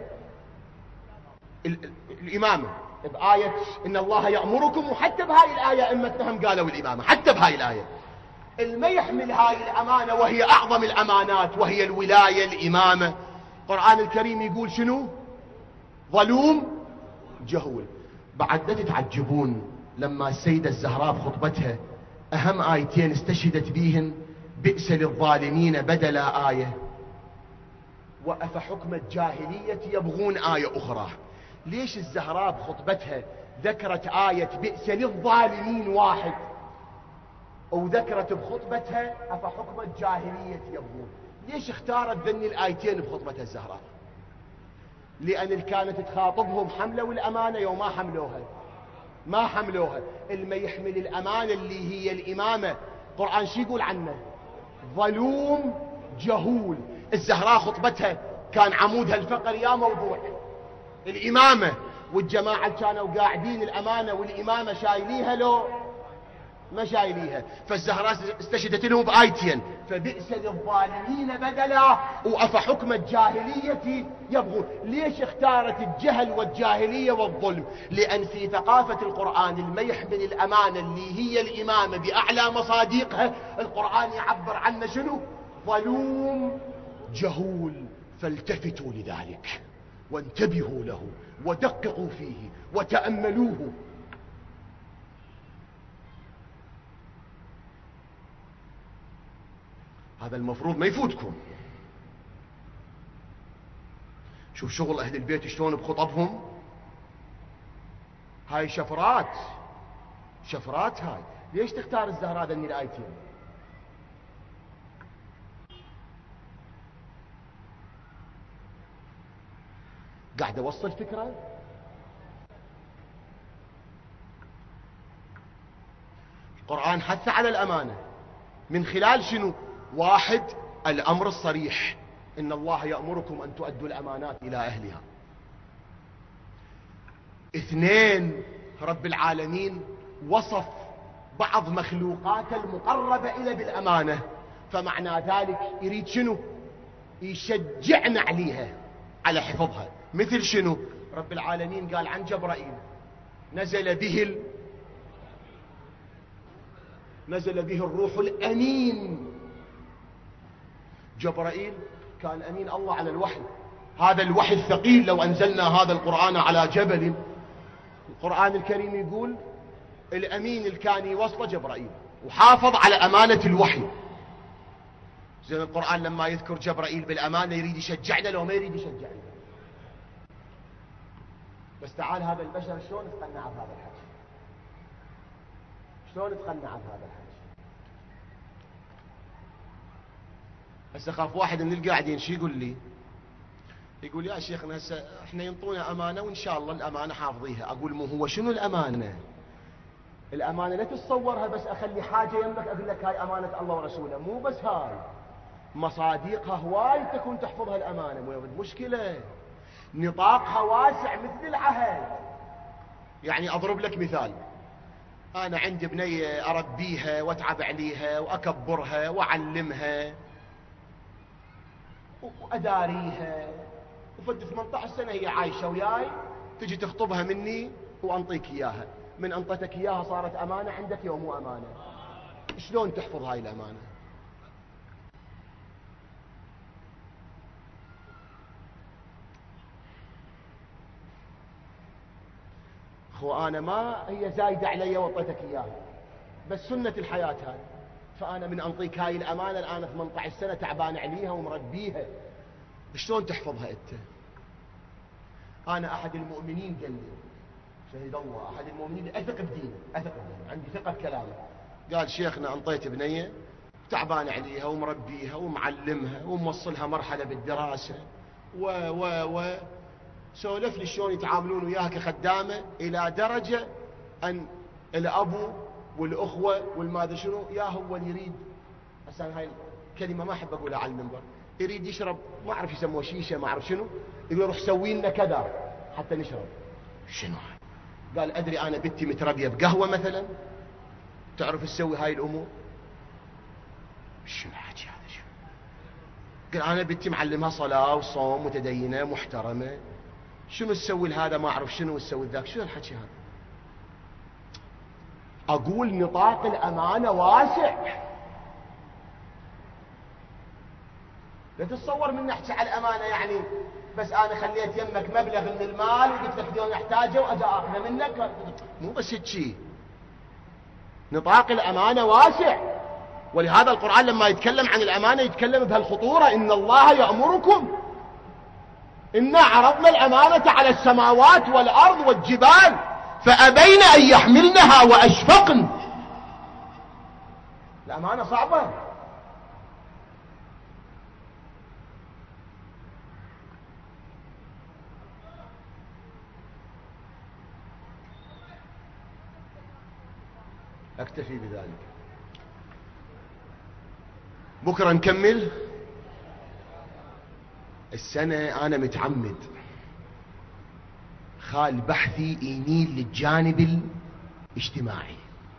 الإمامة بآية إن الله يأمركم، وحتى بهاي الآية أئمتنا هم قالوا الإمامة، حتى بهاي الآية الما يحمل هاي الأمانة وهي أعظم الأمانات وهي الولاية الإمامة. القرآن الكريم يقول شنو؟ ظلوم جهول. بعد لا تتعجبون لما السيدة الزهراء بخطبتها أهم آيتين استشهدت بيهن بئس للظالمين بدل آية وأفحكم الجاهلية يبغون آية أخرى. ليش الزهراء بخطبتها ذكرت آية بئس للظالمين واحد وذكرت بخطبتها أفحكم الجاهلية يبغون؟ ليش اختارت ذني الآيتين بخطبتها الزهراء؟ لأن كانت تخاطبهم حملوا الأمانة يوم ما حملوها. اللي يحمل الأمانة اللي هي الإمامة القرآن شو يقول عنه؟ ظلوم جهول. الزهراء خطبتها كان عمودها الفقر يا موضوع الإمامة، والجماعة اللي كانوا قاعدين الأمانة والإمامة شايليها لو ما شايليها. فالزهراء استشهدت لهم بآيتين فبئس للظالمين بدلا وأفحكم الجاهلية يبغون. ليش اختارت الجهل والجاهلية والظلم؟ لأن في ثقافة القرآن الميح من الأمانة اللي هي الإمامة بأعلى مصادقها القرآن يعبر عنه شنو؟ ظلوم جهول. فالتفتوا لذلك وانتبهوا له ودققوا فيه وتأملوه. هذا المفروض ما يفوتكم. شوف شغل أهل البيت شلون بخطبهم، هاي شفرات هاي. ليش تختار الزهراء ذني الآيتين؟ قاعد أوصل فكرة. القرآن حث على الأمانة من خلال شنو؟ واحد، الأمر الصريح إن الله يأمركم أن تؤدوا الأمانات إلى أهلها. اثنين، رب العالمين وصف بعض مخلوقات المقربة إلى بالأمانة، فمعنى ذلك يريد شنو؟ يشجعنا عليها على حفظها. مثل شنو؟ رب العالمين قال عن جبرائيل نزل به الروح الأمين. جبرائيل كان أمين الله على الوحي. هذا الوحي الثقيل لو أنزلنا هذا القرآن على جبل، القرآن الكريم يقول الأمين اللي كان يوصل جبرائيل وحافظ على أمانة الوحي. زين القرآن لما يذكر جبرائيل بالأمانة يريد يشجعنا لو ما يريد يشجعنا؟ بس تعال هذا البشر شلون تقنع بهذا الحكي؟ شلون تقنع بهذا الحكي؟ هسه خاف واحد من القاعدين شو يقول لي؟ يقول يا شيخنا هسه احنا ينطونا امانه وان شاء الله الامانه حافظيها. اقول مو هو شنو الامانه؟ الامانه لا تتصورها بس اخلي حاجه يمك اقول لك هاي امانه الله ورسوله، مو بس هاي، مصادقها هواي تكون تحفظها الامانه. مو مشكله نطاقها واسع مثل العهد. يعني اضرب لك مثال، انا عندي بنيه اربيها واتعب عليها واكبرها واعلمها واداريها، وفد 18 سنه هي عايشه وياي، تجي تخطبها مني وانطيك اياها. من انطيتك اياها صارت امانه عندك يوم مو امانه. شلون تحفظ هاي الامانه؟ اخو انا ما هي زايده علي واعطيتك اياها، بس سنه الحياه هاي. فانا من انطيك هاي الامانه الان 18 سنه تعبان عليها ومربيها، شلون تحفظها انت؟ انا احد المؤمنين قال لي شهد الله، احد المؤمنين اثق بدينه، عندي ثقه بكلامه، قال شيخنا انطيت بنيه تعبان عليها ومربيها ومعلمها وموصلها مرحله بالدراسه و سولف لي شلون يتعاملون وياها كخدامه، الى درجه ان الابو والاخوه والماذا شنو يا هو اللي يريد، هسه هاي الكلمه ما احب اقولها على المنبر، يريد يشرب ما اعرف يسموه شيشه ما اعرف شنو، يقول روح سوي لنا كذا حتى نشرب. شنو قال ادري انا بنتي متربيه بقهوه مثلا تعرف تسوي هاي الامور؟ شنو الحكي هذا؟ شنو قال انا بنتي معلمها صلاه وصوم متدينه محترمه، شنو تسوي لهذا ما اعرف شنو تسوي ذاك؟ شنو الحكي هذا؟ اقول نطاق الامانه واسع. لا تتصور من نحكي على الأمانة يعني بس أنا خليت يمك مبلغ من المال وقلت لك اليوم احتاجه وأجي أخذه منك. مو بس هيك، نطاق الأمانة واسع. ولهذا القرآن لما يتكلم عن الأمانة يتكلم بهالخطورة: إن الله يأمركم إنا عرضنا الأمانة على السماوات والأرض والجبال فأبين أن يحملنها وأشفقن. الأمانة صعبة. أكتفي بذلك. بكرة نكمل. السنة أنا متعمد خال بحثي يميل للجانب الاجتماعي،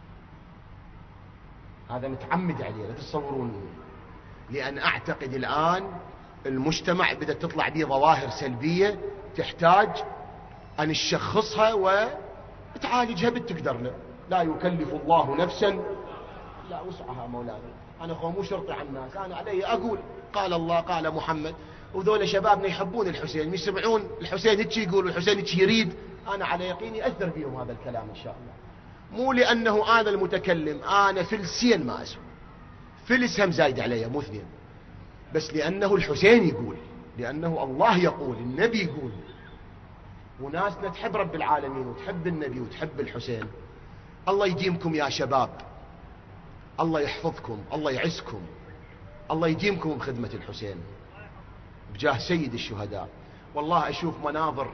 هذا متعمد عليه، لا تتصورون، لأن أعتقد الآن المجتمع بدأت تطلع به ظواهر سلبية تحتاج أن نشخصها وتعالجها بالتقدرنا. لا يكلف الله نفسا لا وسعها مولانا. أنا مو شرطي على الناس، أنا علي أقول قال الله قال محمد، وذول شبابنا يحبون الحسين، يسمعون الحسين هيك يقول والحسين هيك يريد، أنا على يقين يأثر فيهم هذا الكلام إن شاء الله. مو لأنه أنا المتكلم، أنا فلسين ما أسوى، فلس هم زايد علي مو اثنين، بس لأنه الحسين يقول، لأنه الله يقول، النبي يقول، وناسنا تحب رب العالمين وتحب النبي وتحب الحسين. الله يديمكم يا شباب، الله يحفظكم، الله يعزكم، الله يديمكم بخدمة الحسين بجاه سيد الشهداء. والله أشوف مناظر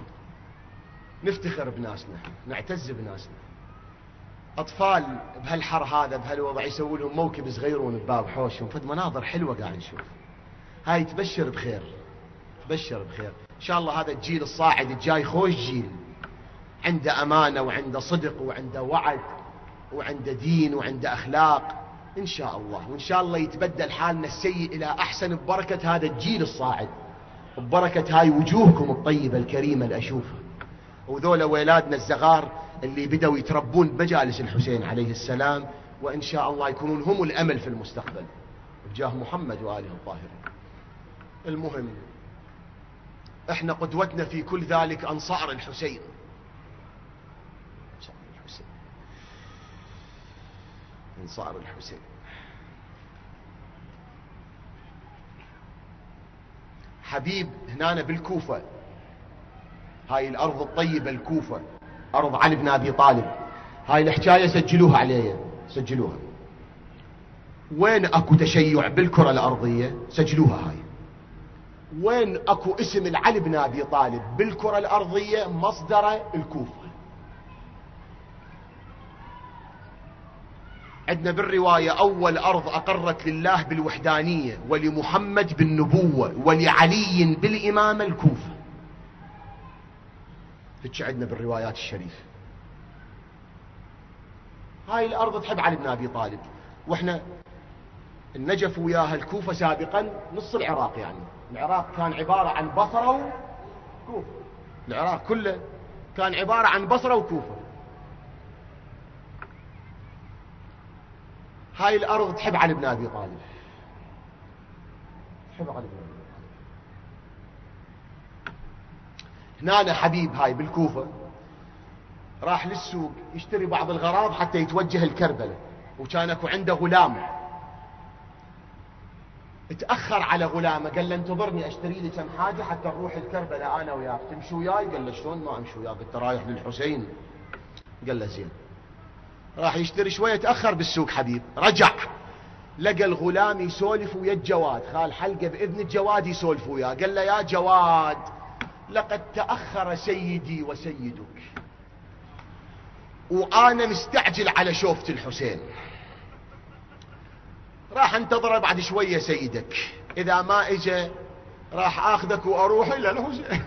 نفتخر بناسنا، نعتز بناسنا. أطفال بهالحر هذا بهالوضع يسوون لهم موكب صغيرون بباب حوشهم، فد مناظر حلوة قاعد نشوف. هاي تبشر بخير، تبشر بخير إن شاء الله. هذا الجيل الصاعد الجاي خوش جيل، عنده أمانة وعنده صدق وعنده وعد وعنده دين وعنده أخلاق إن شاء الله. وإن شاء الله يتبدل حالنا السيء إلى أحسن ببركة هذا الجيل الصاعد، ببركة هاي وجوهكم الطيبة الكريمة اللي أشوفها، وذولا ولادنا الزغار اللي بدأوا يتربون بمجالس الحسين عليه السلام، وإن شاء الله يكونون هم الأمل في المستقبل بجاه محمد وآله الطاهرين. المهم احنا قدوتنا في كل ذلك أنصار الحسين. أنصار الحسين. حبيب هنا بالكوفة، هاي الأرض الطيبة الكوفة، أرض علي بن أبي طالب. هاي الحكاية سجلوها علي، سجلوها. وين أكو تشيع بالكرة الأرضية سجلوها هاي. وين أكو اسم العلي بن أبي طالب بالكرة الأرضية مصدره الكوفة. عندنا بالرواية أول أرض أقرت لله بالوحدانية ولمحمد بالنبوة ولعلي بالإمامة الكوفة. هيك عندنا بالروايات الشريفة. هاي الأرض تحب علي بن أبي طالب، وإحنا النجف وياها الكوفة سابقا نص العراق، يعني العراق كان عبارة عن بصرة وكوفة، العراق كله كان عبارة عن بصرة وكوفة. هاي الأرض تحب علي بن أبي طالب، تحب علي بن أبي طالب. هنا حبيب هاي بالكوفة راح للسوق يشتري بعض الغراض حتى يتوجه الكربلة، وكان اكو عنده غلام اتأخر على غلامه، قال له انتظرني اشتري لي كم حاجة حتى نروح الكربلة انا وياك، تمشي وياي؟ قال له شلون ما امشي وياك، انت رايح للحسين. قال له زين. راح يشتري شوية تأخر بالسوق حبيب، رجع لقى الغلام يسولف ويا الجواد، خال حلقه بإذن الجواد يسولف وياه. قال له يا جواد لقد تأخر سيدي وسيدك، وأنا مستعجل على شوفة الحسين، راح انتظره بعد شوية سيدك، إذا ما إجا راح آخذك وأروح إلى الحسين.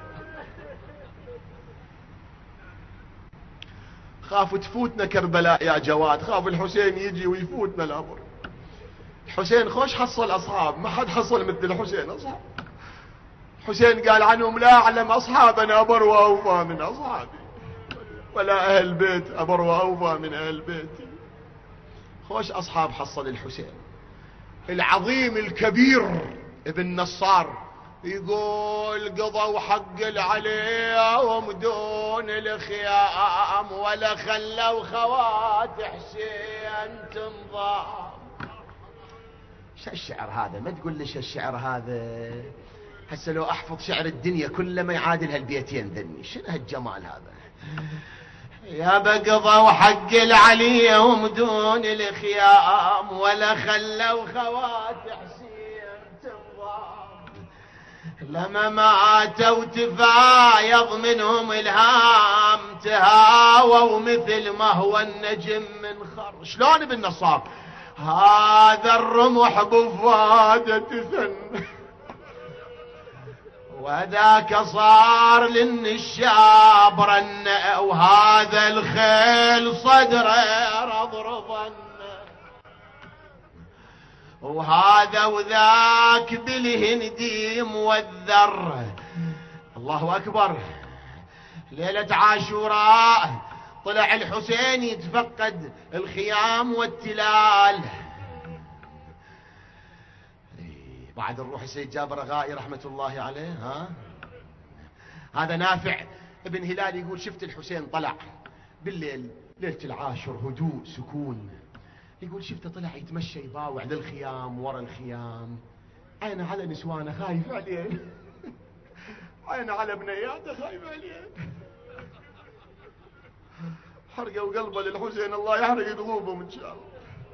خاف تفوتنا كربلاء يا جواد، خاف الحسين يجي ويفوتنا الأمر. الحسين خوش حصل أصحاب، ما حد حصل مثل الحسين أصحاب. حسين قال عنهم لا أعلم أصحابنا أبر وأوفى من أصحابي، ولا أهل بيت أبر وأوفى من أهل بيتي. خوش أصحاب حصل الحسين العظيم الكبير ابن نصار يقول قضوا حق عليهم دون الخيام ولا خلوا خوات حسين تنضام. شو الشعر هذا؟ ما تقول لي شو الشعر هذا؟ هسه لو احفظ شعر الدنيا كله ما يعادل هالبيتين ذني. شنو هالجمال هذا؟ يا بقضوا حق عليهم دون الخيام ولا خلوا خوات حسين تنضام. لما ماتوا تفايض منهم الهام تهاووا مثل ما هو النجم من خر. شلون ابن نصار؟ هذا الرمح بفادة ثن وذاك صار للنشاب رن وهذا الخيل صدره رضرضن وهذا وذاك بالهندي موذر. الله أكبر. ليلة عاشوراء طلع الحسين يتفقد الخيام والتلال. بعد الروح السيد جابر غائي رحمة الله عليه. هذا نافع ابن هلال يقول شفت الحسين طلع بالليل ليلة العاشر هدوء سكون. يقول شفته طلع يتمشى يباوع للخيام ورا الخيام. عينه على نسوانه خايف عليه عينه على بنياته خايف عليه. حرقوا قلبه للحسين الله يحرق قلوبهم ان شاء الله.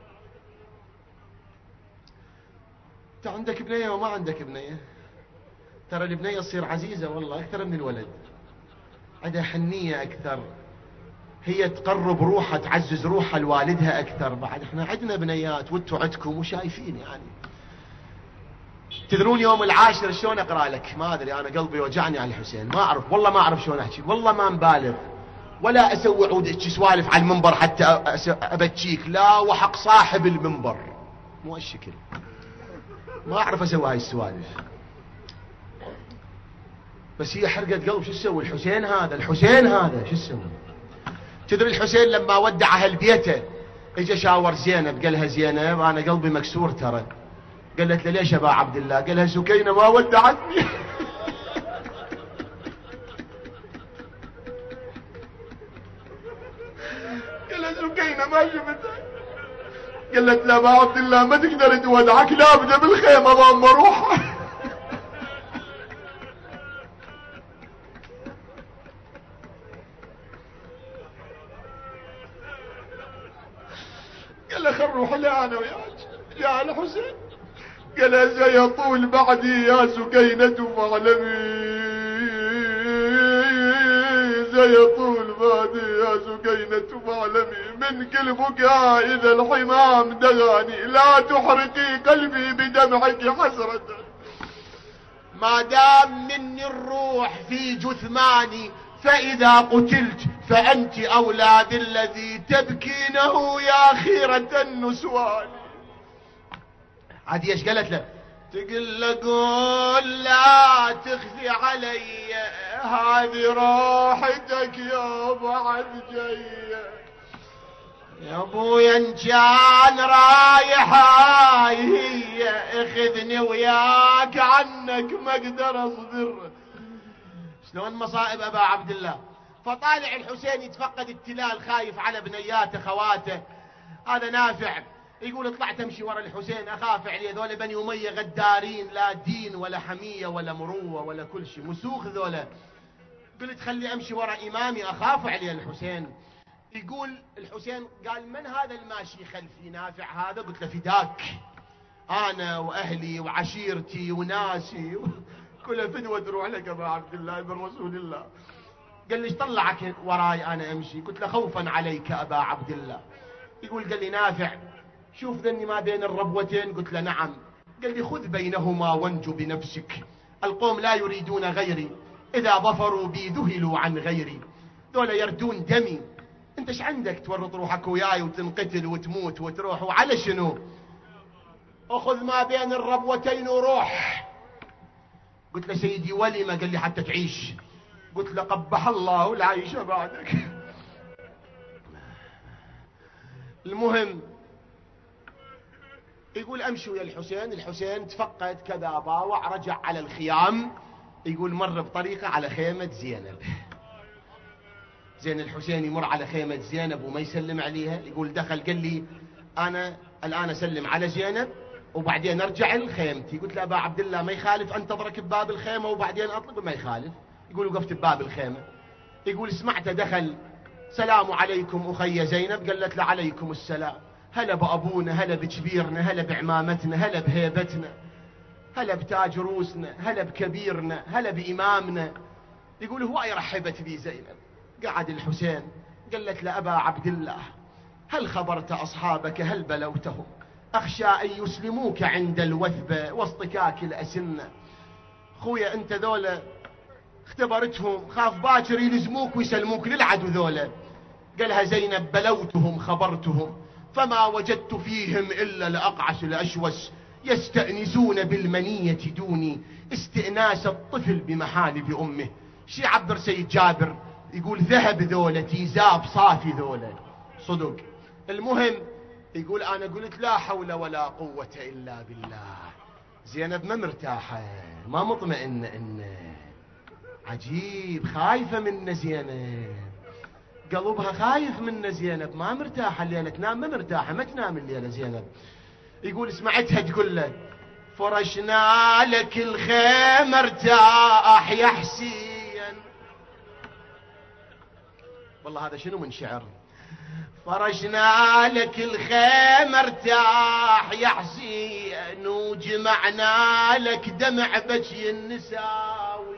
انت عندك بنيه وما عندك بنيه. ترى البنيه تصير عزيزه والله اكثر من الولد. عندها حنيه اكثر. هي تقرب روحها تعزز روحها لوالدها اكثر. بعد احنا عندنا بنيات وانتوا عندكم وشايفين يعني. تدرون يوم العاشر شلون اقرا لك؟ ما ادري انا قلبي وجعني على الحسين. ما اعرف والله ما اعرف شلون احكي. والله ما مبالغ ولا اسوي عود سوالف على المنبر حتى ابكيك. لا وحق صاحب المنبر مو هالشكل. ما اعرف اسوي هاي السوالف. بس هي حرقة قلب. شو تسوي الحسين هذا؟ الحسين هذا شو تسوي؟ تدري الحسين لما ودع اهل بيته اجى شاور زينب قال لها زينب انا قلبي مكسور ترى. قالت له ليش يا ابا عبد الله؟ قال لها سكينه ما ودعتني قال لها سكينه ما شفتك. قالت له ابا عبد الله ما تقدر تودعك لابده بالخيمه ضام روحها قال له خل نروح لي انا وياك يا الحسين. قال سيطول بعدي يا سكينة فاعلمي سيطول بعدي يا سكينة فاعلمي من كل بكاء إذا الحمام دغاني لا تحرقي قلبي بدمعك حسرة. ما دام مني الروح في جثماني فإذا قتلت فأنت أولى بالذي تبكينه يا خيرة النسوان. عاد ايش قالت له؟ تقول له قول لا تخفي علي هذه راحتك يا بعد جايه يا ابويا ان كان رايح هاي هي اخذني وياك عنك ما اقدر اصبر. شلون مصائب ابا عبد الله. فطالع الحسين يتفقد التلال خايف على بنياته خواته. هذا نافع يقول طلعت امشي ورا الحسين اخاف عليه. ذولا بني اميه غدارين لا دين ولا حميه ولا مروه ولا كل شيء مسوخ ذولا. قلت خلي امشي ورا امامي اخاف عليه الحسين. يقول الحسين قال من هذا الماشي خلفي؟ نافع هذا. قلت له فداك انا واهلي وعشيرتي وناسي كلها فدوه تروح لك ابا عبد الله بن رسول الله. قال لي ايش طلعك وراي انا امشي؟ قلت له خوفا عليك ابا عبد الله. يقول قال لي نافع شوف ذني ما بين الربوتين. قلت له نعم. قال لي خذ بينهما وانجو بنفسك. القوم لا يريدون غيري اذا ظفروا بي ذهلوا عن غيري. دول يردون دمي. انت ايش عندك تورط روحك وياي وتنقتل وتموت وتروح وعلى شنو؟ اخذ ما بين الربوتين وروح. قلت له سيدي ولما؟ قال لي حتى تعيش. قلت له قبح الله العيش بعدك. المهم يقول أمشي ويا الحسين. الحسين تفقد كذا باوع، رجع على الخيام. يقول مر بطريقة على خيمة زينب. زين الحسين يمر على خيمة زينب وما يسلم عليها. يقول دخل قال لي أنا الآن أسلم على زينب وبعدين أرجع لخيمتي. قلت له أبا عبد الله ما يخالف أنتظرك بباب الخيمة وبعدين أطلب؟ ما يخالف. يقول وقفت بباب الخيمة. يقول سمعته دخل سلام عليكم أخي زينب. قالت له عليكم السلام. هلا بأبونا، هلا بكبيرنا، هلا بعمامتنا، هلا بهيبتنا، هلا بتاج روسنا، هلا بكبيرنا، هلا بإمامنا. يقول هواي رحبت بي زينب. قعد الحسين قالت له أبا عبد الله هل خبرت أصحابك هل بلوتهم؟ أخشى أن يسلموك عند الوثبة واصطكاك الأسنة. خويا أنت ذولا اختبرتهم، خاف باكر يلزموك ويسلموك للعدو ذولا. قالها زينب بلوتهم خبرتهم فما وجدت فيهم إلا الأقعس الأشوس يستأنسون بالمنية دوني استئناس الطفل بمحالب أمه. شي عبر سيد جابر يقول ذهب ذولا تيزاب صافي ذولا صدق. المهم يقول أنا قلت لا حول ولا قوة إلا بالله. زينب ما مرتاحة، ما مطمئنة، إن عجيب خايفة من زينب، قلبها خايف من زينب، ما مرتاحة الليلة، تنام ما مرتاحة، ما تنام الليلة زينب. يقول سمعتها تقول له فرشنا لك الخيمة ارتاح يا حسين. والله هذا شنو من شعر. فرشنا لك الخيمة ارتاح يا حسين وجمعنا لك دمع بكي النساوي.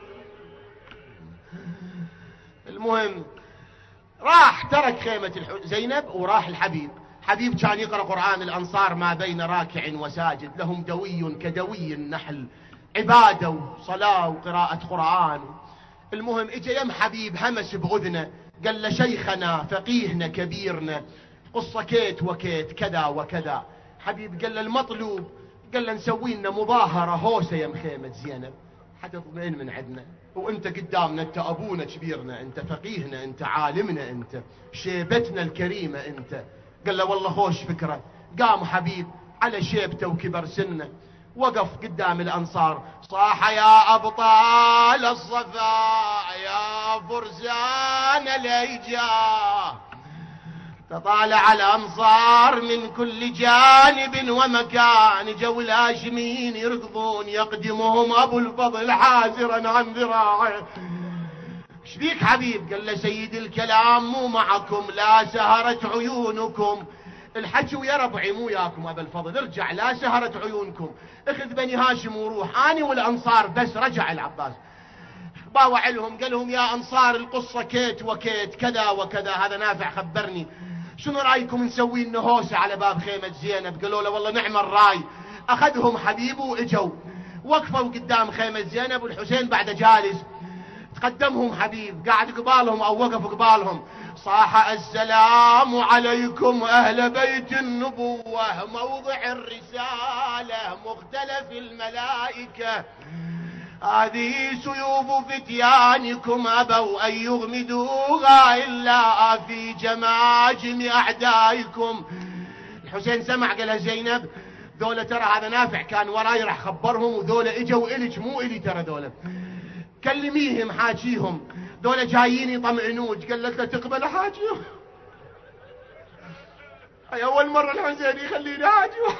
المهم راح ترك خيمة زينب وراح الحبيب. حبيب كان يقرأ قرآن الأنصار ما بين راكع وساجد، لهم دوي كدوي النحل، عبادة وصلاة وقراءة قرآن. المهم اجى يم حبيب همس بأذنه قال له شيخنا فقيهنا كبيرنا قصة كيت وكيت كذا وكذا. حبيب قال له المطلوب، قال له نسوي لنا مظاهرة هوسة يم خيمة زينب حتى تطمئن من عندنا، وانت قدامنا، انت ابونا كبيرنا، انت فقيهنا، انت عالمنا، انت شيبتنا الكريمة انت. قال له والله خوش فكرة. قام حبيب على شيبته وكبر سنه وقف قدام الأنصار صاح يا أبطال الصفا يا فرسان الهجا. تطالع الأنصار من كل جانب ومكان، جو الهاشميين يركضون يقدمهم أبو الفضل حازرا عن ذراعه. ايش بيك حبيب؟ قال له سيد الكلام مو معكم، لا سهرت عيونكم. الحكي ويا ربعي مو ياكم ابا الفضل، ارجع لا سهرت عيونكم، اخذ بني هاشم وروح، اني والانصار بس. رجع العباس باوع لهم قال لهم يا انصار القصه كيت وكيت كذا وكذا، هذا نافع خبرني، شنو رايكم نسوي لنا هوسه على باب خيمه زينب؟ قالوا له والله نعم الراي. اخذهم حبيب واجوا وقفوا قدام خيمه زينب، والحسين بعد جالس. تقدمهم حبيب قاعد قبالهم او وقف قبالهم، صاح السلام عليكم أهل بيت النبوة موضع الرسالة مختلف الملائكة، هذه سيوف فتيانكم أبوا أن يغمدوها إلا في جماجم أعدائكم. الحسين سمع قال زينب ذولا ترى هذا نافع كان وراي راح خبرهم، وذولا اجوا إلك مو إلي ترى، ذولا كلميهم حاجيهم، ذولا جايين يطمئنوك. قالت له تقبل حاجيهم؟ هاي اول مره الحسين يخليني حاجيهم.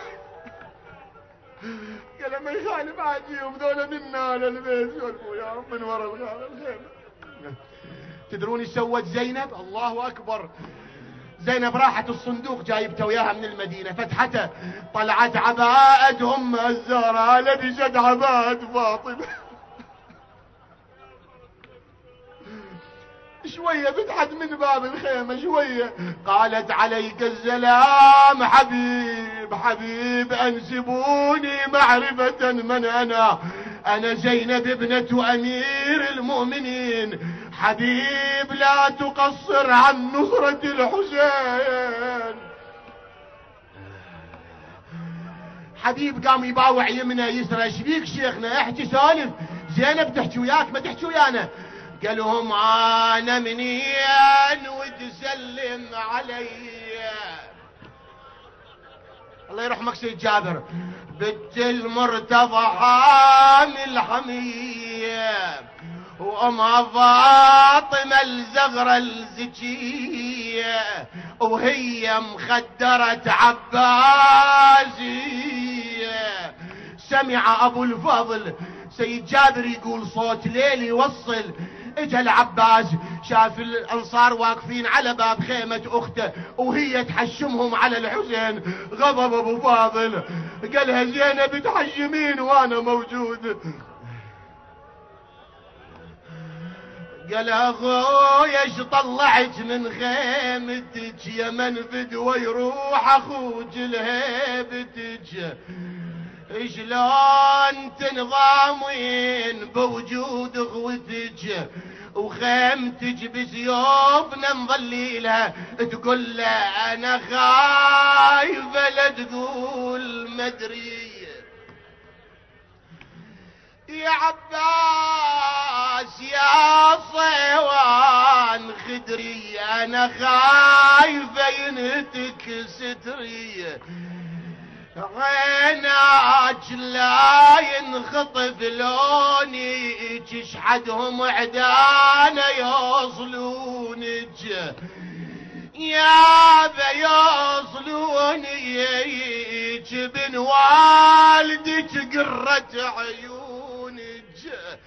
قال ما يخالف حاجيهم، ذولا منا على البيت يسولفوا يا من ورا الخيمه. تدرون ايش سوت زينب؟ الله اكبر. زينب راحت الصندوق جايبته وياها من المدينه، فتحته طلعت عباءة ام الزهراء لبست عباءة فاطمه. شوية فتحت من باب الخيمة شوية، قالت عليك السلام حبيب حبيب أنسبوني معرفة من أنا زينب ابنة أمير المؤمنين، حبيب لا تقصر عن نصرة الحسين. حبيب قام يباوع يمنى يسرى، ايش بيك شيخنا احكي سالف، زينب تحكي وياك ما تحكي ويانا. قال لهم انا منين وتسلم علي. الله يرحمك سيد جابر. بنت المرتضى حامل حمية، وأمها فاطمة الزغرة الزكية، وهي مخدرة عباسية. سمع أبو الفضل سيد جابر يقول صوت ليل يوصل. اجا العباس شاف الانصار واقفين على باب خيمة اخته وهي تحشمهم على الحسين. غضب ابو فاضل قالها زينب تحجمين وانا موجود. قال اخويا ايش طلعت من خيمتك يا منفد ويروح اخوك لهيبتك. شلون تنظامين بوجود اخوتك وخيمتك بسيوفنا مظليلها. تقول له انا خايفه لا تقول مدري. يا عباس يا صيوان خدري انا خايفه ينتك ستري. عيناك لا ينخطف لوني تشحدهم عدانا يوصلونك يا بيوصلوني بن والدك قرة عيونك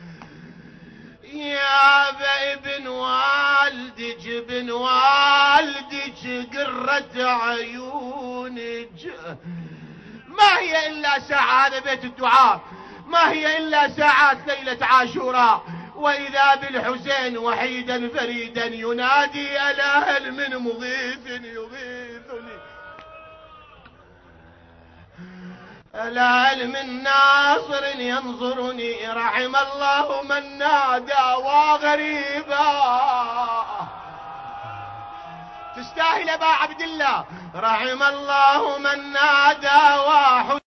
يا ابن والدك بن والدك قرة عيونك. ما هي إلا ساعة هذا بيت الدعاء، ما هي إلا ساعات ليلة عاشوراء، وإذا بالحسين وحيدا فريدا ينادي ألا هل من مغيث يغيثني، ألا هل من ناصر ينصرني. رحم الله من نادى وغريبا. تستاهل ابا عبد الله. رحم الله من نادى